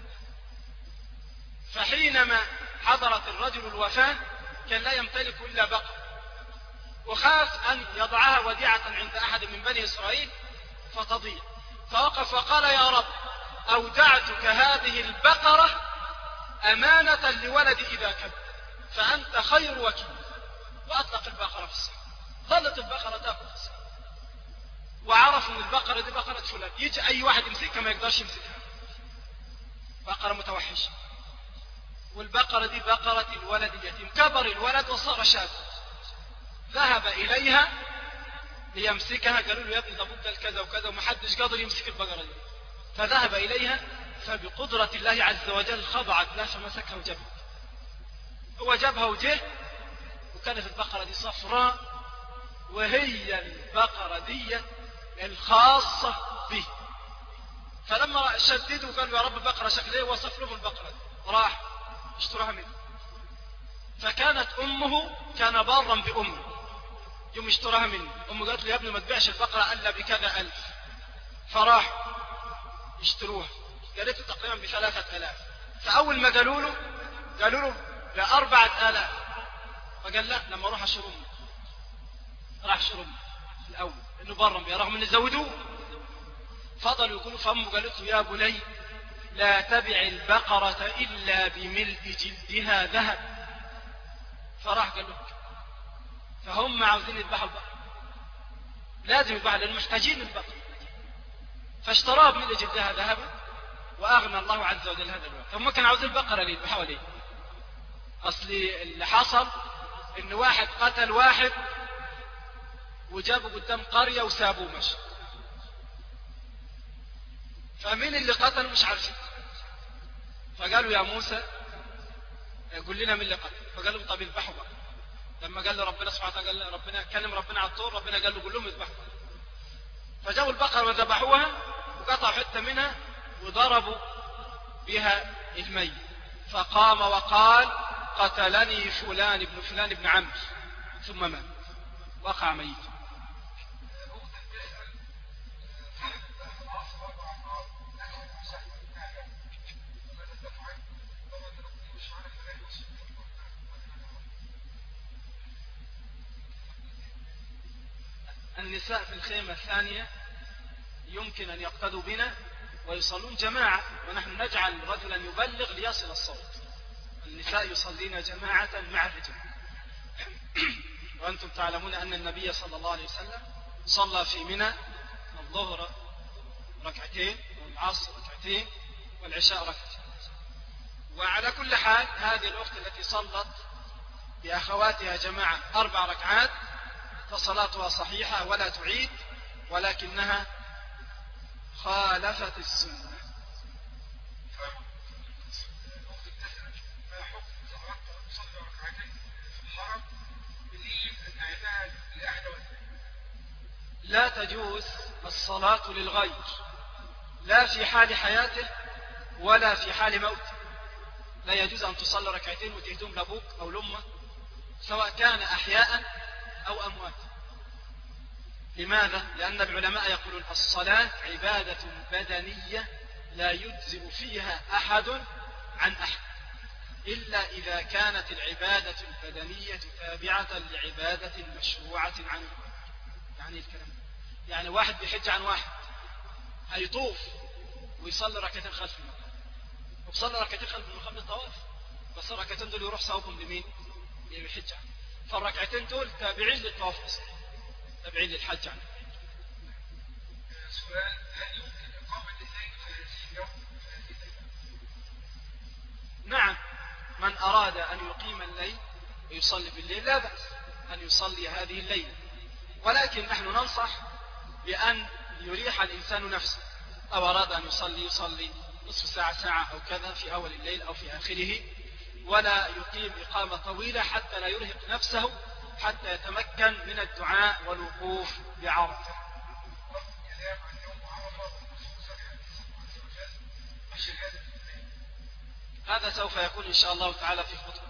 فحينما حضرت الرجل الوفاة كان لا يمتلك إلا بقر، وخاف أن يضعها وديعة عند أحد من بني إسرائيل فتضيع، فوقف وقال يا رب أودعتك هذه البقرة أمانة لولدي إذا كبر، فأنت خير وكيل. وأطلق البقرة في السحر، ظلت البقرة تأكل في السحر، وعرفوا أن البقرة دي بقرة فلان، يجي أي واحد يمسكها ما يقدرش يمسكها، بقرة متوحشة. والبقرة دي بقرة الولد اليتيم، كبر الولد وصار شاب، ذهب إليها ليمسكها، قالوا له يا ابني ده ابوك قال كذا وكذا ومحدش قادر يمسك البقرة دي، فذهب إليها، فبقدرة الله عز وجل خضعت له فمسكها وجبها، هو جابها وجه، وكانت البقرة دي صفراء، وهي البقرة دي الخاصة به. فلما شددوا قالوا يا رب بقرة شكلها، وصف لهم البقرة دي، راح اشتراها منه. فكانت أمه كان بارا بأمه، يوم اشتراها منه، أمه قالت له يا ابني ما تبيعش البقرة إلا بكذا ألف، فراح اشتروها، قالت له تقريبا بثلاثة ألاف. فأول ما قالوا له قالوا له لأربعة آلاف، فقال لا لما أروح أشتري أمه، راح اشتري أمه الأول إنه بارا بها رغم إن زودوه. فضلوا يقولوا، فأمه قالت له يا بني لا تبع البقرة إلا بملء جلدها ذهب، فراح قال له، فهم عاوزين يذبحوا البقرة، لازم يذبحوا لأنهم محتاجين البقرة. فاشتراه من جدها ذهبا وأغنى الله عز وجل هذا الولد. هم كانوا عاوزين البقرة ليه يذبحوها ليه؟ أصل اللي حصل إن واحد قتل واحد وجابوا قدام قرية وسابوه مشي، فمين اللي قتل مش عارفين، فقالوا يا موسى قول لنا مين اللي قتل، فقالوا طب يذبحوا بقى. لما قال له ربنا سبحانه وتعالى قال ربنا كلم ربنا على الطور، ربنا قال له قول لهم يذبحوا، فجابوا البقرة وذبحوها وقطعوا حتة منها وضربوا بها الميت، فقام وقال قتلني فلان ابن فلان ابن عمرو، ثم مات وقع ميت. النساء في الخيمة الثانية يمكن أن يقتدوا بنا ويصلون جماعة، ونحن نجعل رجلا يبلغ ليصل الصوت. النساء يصلين جماعة مع الرجال. وأنتم تعلمون أن النبي صلى الله عليه وسلم صلى في منى الظهر ركعتين والعصر ركعتين والعشاء ركعتين. وعلى كل حال هذه الأخت التي صلت بأخواتها جماعة أربع ركعات فصلاتها صحيحة ولا تعيد، ولكنها خالفت السنة. لا تجوز الصلاة للغير لا في حال حياته ولا في حال موته. لا يجوز أن تصلي ركعتين وتهدم لأبوك أو لأمك سواء كان أحياء أو أموات. لماذا؟ لأن العلماء يقولون الصلاة عبادة بدنية لا يجزئ فيها أحد عن أحد إلا إذا كانت العبادة البدنية تابعة لعبادة مشروعة عن الغير. يعني الكلام يعني واحد بيحج عن واحد هيطوف ويصلي ركعتين خلف المقام، ويصلي ركعتين خلف المقام الطواف، بس الركعتين دول يروح سواهم لمين؟ اللي بيحج عنه. فالركعتين دول تابعين للطواف أصلا، تابعين للحج عنه. سؤال: هل يمكن إقامة الليل في هذه اليوم؟ نعم، من أراد أن يقيم الليل ويصلي بالليل لا بأس أن يصلي هذه الليلة، ولكن نحن ننصح بأن يريح الإنسان نفسه، أو أراد أن يصلي يصلي نصف ساعة ساعة أو كذا في أول الليل أو في آخره، ولا يقيم إقامة طويلة حتى لا يرهق نفسه، حتى يتمكن من الدعاء والوقوف بعرفة. هذا سوف يكون إن شاء الله تعالى في خطبة.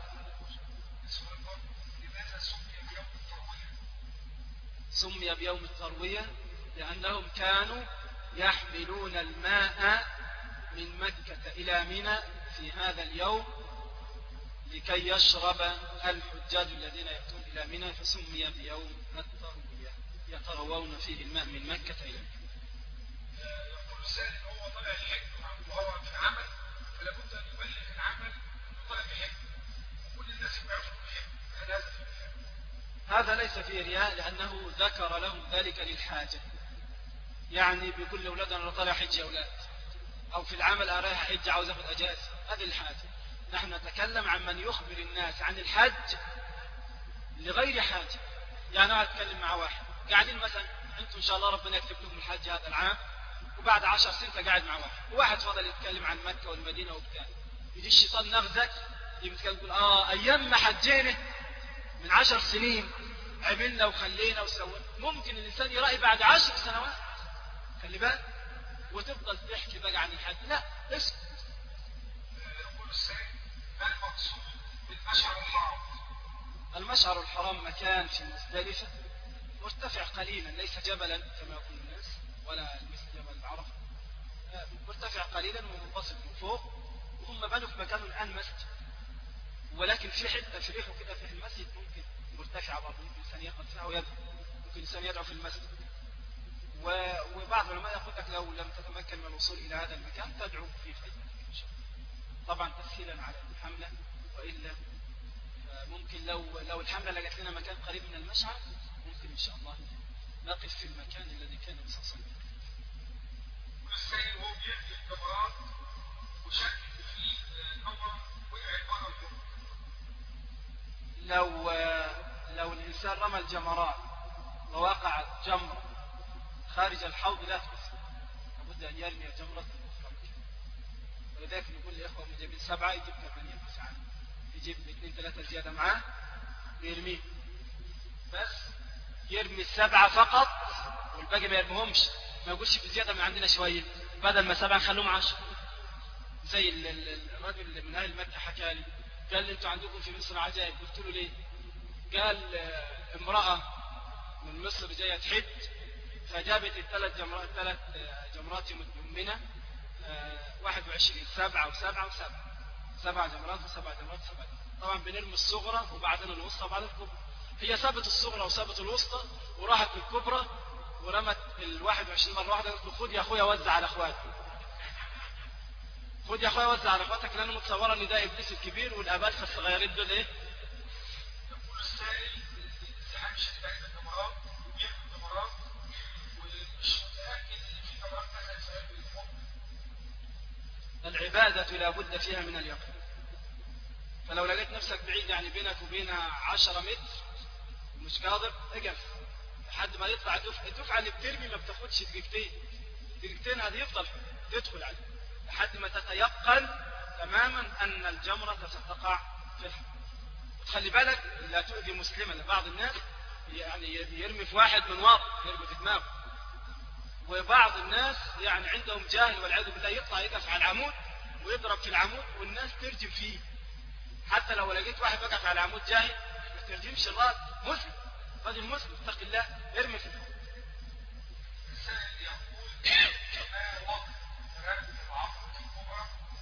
سمي بيوم التروية لأنهم كانوا يحملون الماء من مكة إلى منى في هذا اليوم لكي يشرب الحجاج الذين يأتون إلى منى، فسمي بيوم التروية، يتروون فيه الماء من مكة إلى منى. يقول السائل إن هو طلع الحج وهو في عمل، فلا بد أن يبلغ العمل وطلع الحج وكل الناس يعرفوا الحج، هل هذا في رياء؟ هذا ليس فيه رياء، لأنه ذكر لهم ذلك للحاجة. يعني بيقول لأولاد أنا طالع حج يا أولاد، أو في العمل أنا رايح حج عاوز أخذ أجازة، هذه الحاجة. نحن نتكلم عن من يخبر الناس عن الحج لغير حاجة. يعني أنا أتكلم مع واحد قاعدين مثلا أنتم إن شاء الله ربنا يكتب لكم الحج هذا العام، وبعد عشر سنين قاعد مع واحد وواحد فضل يتكلم عن مكة والمدينة وبتاع، يجي الشيطان نغزك يقول آه أيام ما حجينا من عشر سنين عملنا وخلينا وسوينا. ممكن الإنسان يرأي بعد عشر سنوات، خلي بالك، وتفضل تحكي بقى عن الحج. لا، اسكت. يقول السائل: ما المقصود بالمشعر الحرام؟ المشعر الحرام مكان في مزدلفة مرتفع قليلا، ليس جبلا كما يقول الناس، ولا مثل جبل عرفة، مرتفع قليلا ومنبسط من فوق، وهم بنوا في مكانه الآن مسجد، ولكن في حتة في ريحه كده في المسجد ممكن مرتفع برضه، ممكن الإنسان يقعد فيها ويدعو، ممكن الإنسان يدعو في المسجد. وبعض العلماء يقول لك لو لم تتمكن من الوصول إلى هذا المكان تدعو في خيمتك إن شاء الله، طبعا تسهيلا على الحملة، وإلا ممكن لو لو الحملة لقت لنا مكان قريب من المشعر ممكن إن شاء الله نقف في المكان الذي كان الرسول صلى الله عليه وسلم. يقول السائل وهو بيرمي الجمرات وشك فيه جمرة وقعت بره الجمرة. لو لو الإنسان رمى الجمرات ووقعت جمرة خارج الحوض لا تكفي، لابد أن يرمي جمرة أخرى. ولذلك نقول للإخوة من جيب سبعة يجيب ثمانية تسعة، يجيب اثنين ثلاثة زيادة معاه ويرميه، بس يرمي السبعة فقط والباقي ما يرميهمش، ما يقولش في زيادة من عندنا شوية، بدل ما سبعة نخلوهم عشر. زي الرجل من أهل مكة حكى لي، قال لي أنتوا عندكم في مصر عجائب. قلت له ليه؟ قال امرأة من مصر جاية تحج فجابت الثلاث جمرات ثلاث جمرات يمنى واحد وعشرين، سبعة وسبعة وسبعة، سبع جمرات وسبع جمرات سبعة. طبعا بنرمي الصغرى وبعدين الوسطى وبعدين الكبرى. هي سابت الصغرى وسابت الوسطى وراحت الكبرى ورمت الواحد وعشرين مرة واحدة. قلت له خد يا أخويا وزع على أخواتك، خد يا أخويا وزع على أخواتك، لأن متصورة إن ده إبليس الكبير والأبالخة الصغيرين دول إيه؟ يقول السائل الزحام شديد عند الجمرات وبيرمي الجمرات ومش متأكد إن في جمرات مثلا سؤال بالفضل. العبادة لا بد فيها من اليقين، فلو لقيت نفسك بعيد يعني بينك وبينها عشرة متر ومش قادر اقف لحد ما يطلع الدفعة. الدفعة اللي بترمي ما بتاخدش دقيقتين، دقيقتين هذه يفضل تدخل عليه لحد ما تتيقن تماما أن الجمرة ستقع في الحرم. وتخلي بالك لا تؤذي مسلما، لبعض الناس يعني يرمي في واحد من ورا، يرمي في دماغه، وبعض الناس يعني عندهم جاهل والعياذ بالله يطلع يقف على العمود ويضرب في العمود والناس ترجم فيه. حتى لو لقيت واحد وقف على العمود جاهل ما ترجمش الراس، مسلم، رجل مسلم اتق الله، ارمي فيه. السائل يقول ما وقت رمي العقبة الكبرى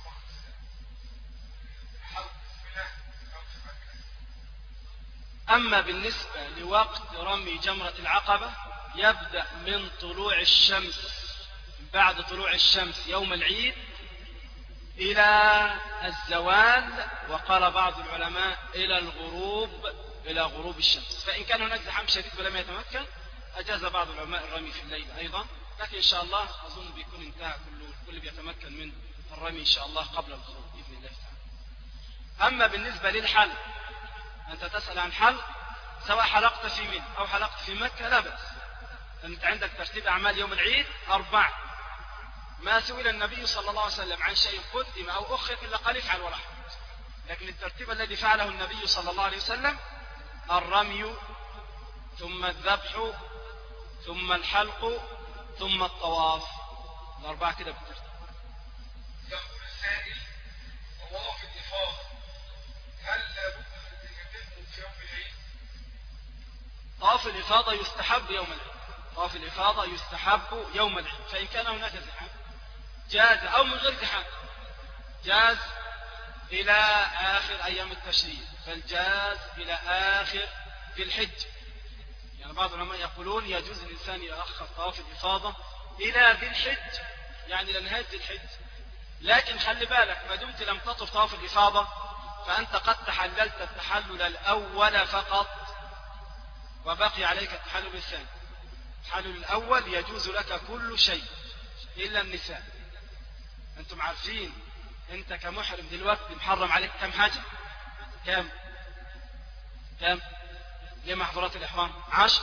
حول منى أو في مكة؟ أما بالنسبة لوقت رمي جمرة العقبة يبدأ من طلوع الشمس، من بعد طلوع الشمس يوم العيد إلى الزوال، وقال بعض العلماء إلى الغروب، إلى غروب الشمس. فإن كان هناك زحام شديد ولم يتمكن أجاز بعض العلماء الرمي في الليل أيضا، لكن إن شاء الله أظن بيكون انتهى كل كل بيتمكن من الرمي إن شاء الله قبل الغروب بإذن الله تعالى. أما بالنسبة للحلق، أنت تسأل عن حلق سواء حلقت في منى أو حلقت في مكة لا بأس، أنت عندك ترتيب أعمال يوم العيد أربعة. ما سئل النبي صلى الله عليه وسلم عن شيء قدم أو أخر إلا قال افعل ولا حرج، لكن الترتيب الذي فعله النبي صلى الله عليه وسلم الرمي ثم الذبح ثم الحلق ثم الطواف، الأربعة كده بالترتيب. يقول السائل طواف الإفاضة هل لابد من يتم في يوم العيد؟ طواف الإفاضة يستحب يوم العيد، طواف الإفاضة يستحب يوم العيد، فإن كان هناك زحام جاز أو من غير زحام جاز إلى آخر أيام التشريق، بل جاز إلى آخر في الحج. يعني بعض العلماء يقولون يجوز الإنسان يأخر طواف الإفاضة إلى ذي الحج، يعني لنهاية ذي الحج. لكن خلي بالك ما دمت لم تطف طواف الإفاضة فأنت قد تحللت التحلل الأول فقط وبقي عليك التحلل الثاني. التحلل الأول يجوز لك كل شيء إلا النساء. أنتم عارفين أنت كمحرم دلوقتي محرم عليك كم حاجة؟ كم؟ كم؟ ليه محظورات الإحرام؟ عشر.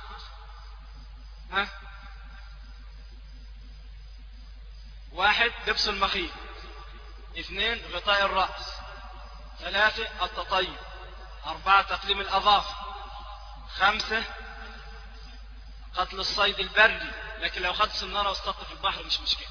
ها؟ واحد لبس المخيط، اثنين غطاء الرأس، ثلاثة التطيب، أربعة تقليم الأظافر، خمسة قتل الصيد البري، لكن لو خدت سنارة واصطدت في البحر مش مشكلة.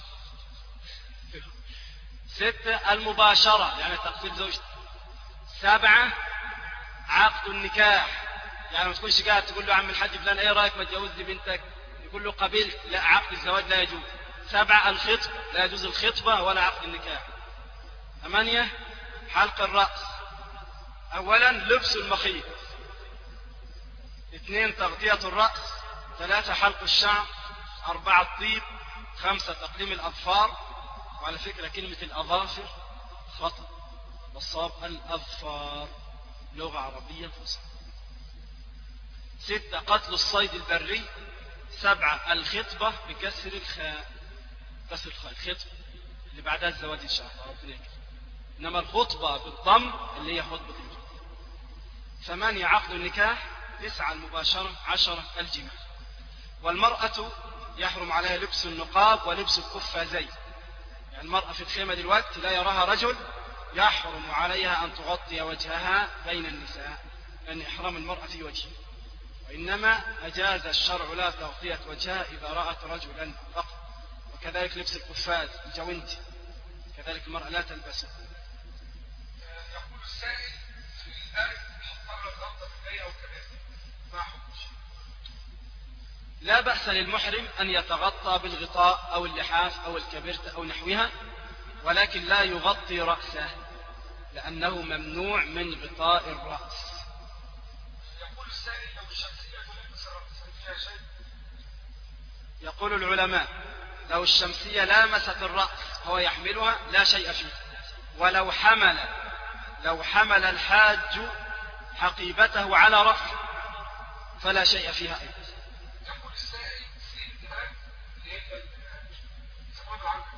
ستة المباشرة يعني تقتيل زوجتك. سبعة عقد النكاح، يعني ما تكونش قاعد تقول له عم الحاج فلان ايه رايك ما تجوزني بنتك، يقول له قبلت، لا، عقد الزواج لا يجوز. سبعة الخطبة، لا يجوز الخطبة ولا عقد النكاح. ثمانية حلق الرأس، أولا لبس المخيط، اثنين تغطية الرأس، ثلاثة حلق الشعر، أربعة الطيب، خمسة تقليم الأظفار، وعلى فكرة كلمة الأظافر خطأ، والصواب الأظفار لغة عربية فصحى. ستة قتل الصيد البري. سبعة الخطبة بكسر الخاء. بس الخطبة اللي بعدها الزواج إن شاء الله ربنا يكرم. إنما الخطبة بالضم اللي هي خطبة الجمعة. ثمانية عقد النكاح. تسعة المباشرة. عشرة الجماع. والمرأة يحرم عليها لبس النقاب ولبس القفازين. يعني المرأة في الخيمة دلوقتي لا يراها رجل، يحرم عليها أن تغطي وجهها بين النساء، لأن إحرام المرأة في وجهها. وإنما أجاز الشرع لا تغطية وجهها إذا رأت رجلا فقط. وكذلك لبس القفاز الجوانتي كذلك المرأة لا تلبسه. يقول السائل في الآية حصل الغلطة في الآية أو كذلك ما حكمش؟ لا بأس للمحرم أن يتغطى بالغطاء أو اللحاف أو الكبرت أو نحوها، ولكن لا يغطي رأسه لأنه ممنوع من غطاء الرأس. يقول السائل لو الشمسية تلبس رأسها فيها شيء؟ يقول العلماء لو الشمسية لامست الرأس هو يحملها لا شيء فيه، ولو حمل لو حمل الحاج حقيبته على رأسه فلا شيء فيها أيضا. يقول السائل في الذهاب يسمونه عنه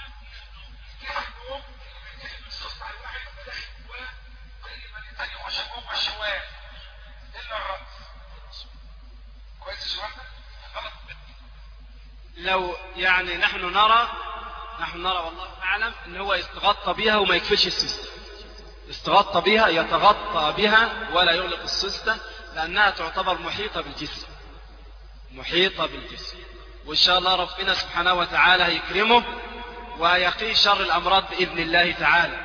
كأنه الصوص على الواحد بدأ وتقريبا الثاني عشان هم الشوال إلا الرأس. كويس الشوال ده؟ غلط. لو يعني نحن نرى نحن نرى والله أعلم أن هو يستغطى بها وما يكفلش السوستة. يستغطى بها يتغطى بها ولا يغلق السوستة لأنها تعتبر محيطة بالجسم محيطة بالجسم. وإن شاء الله ربنا سبحانه وتعالى يكرمه ويقي شر الأمراض بإذن الله تعالى.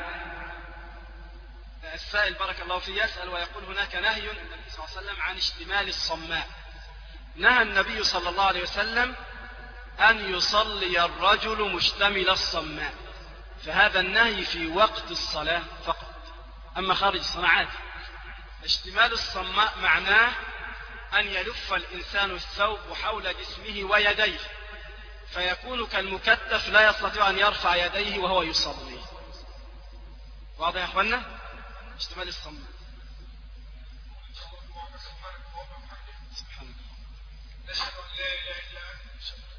السائل بارك الله فيه يسأل ويقول هناك نهي النبي صلى الله عليه وسلم عن اشتمال الصماء. نهى النبي صلى الله عليه وسلم أن يصلي الرجل مشتمل الصماء، فهذا النهي في وقت الصلاة فقط، أما خارج الصلاة عادي. اشتمال الصماء معناه أن يلف الإنسان الثوب حول جسمه ويديه فيكون كالمكتف لا يستطيع أن يرفع يديه وهو يصلي. واضح يا أخوانا؟ اشتمال الصماء. سبحانك اللهم وبحمدك سبحانك نشهد أن لا إله إلا أنت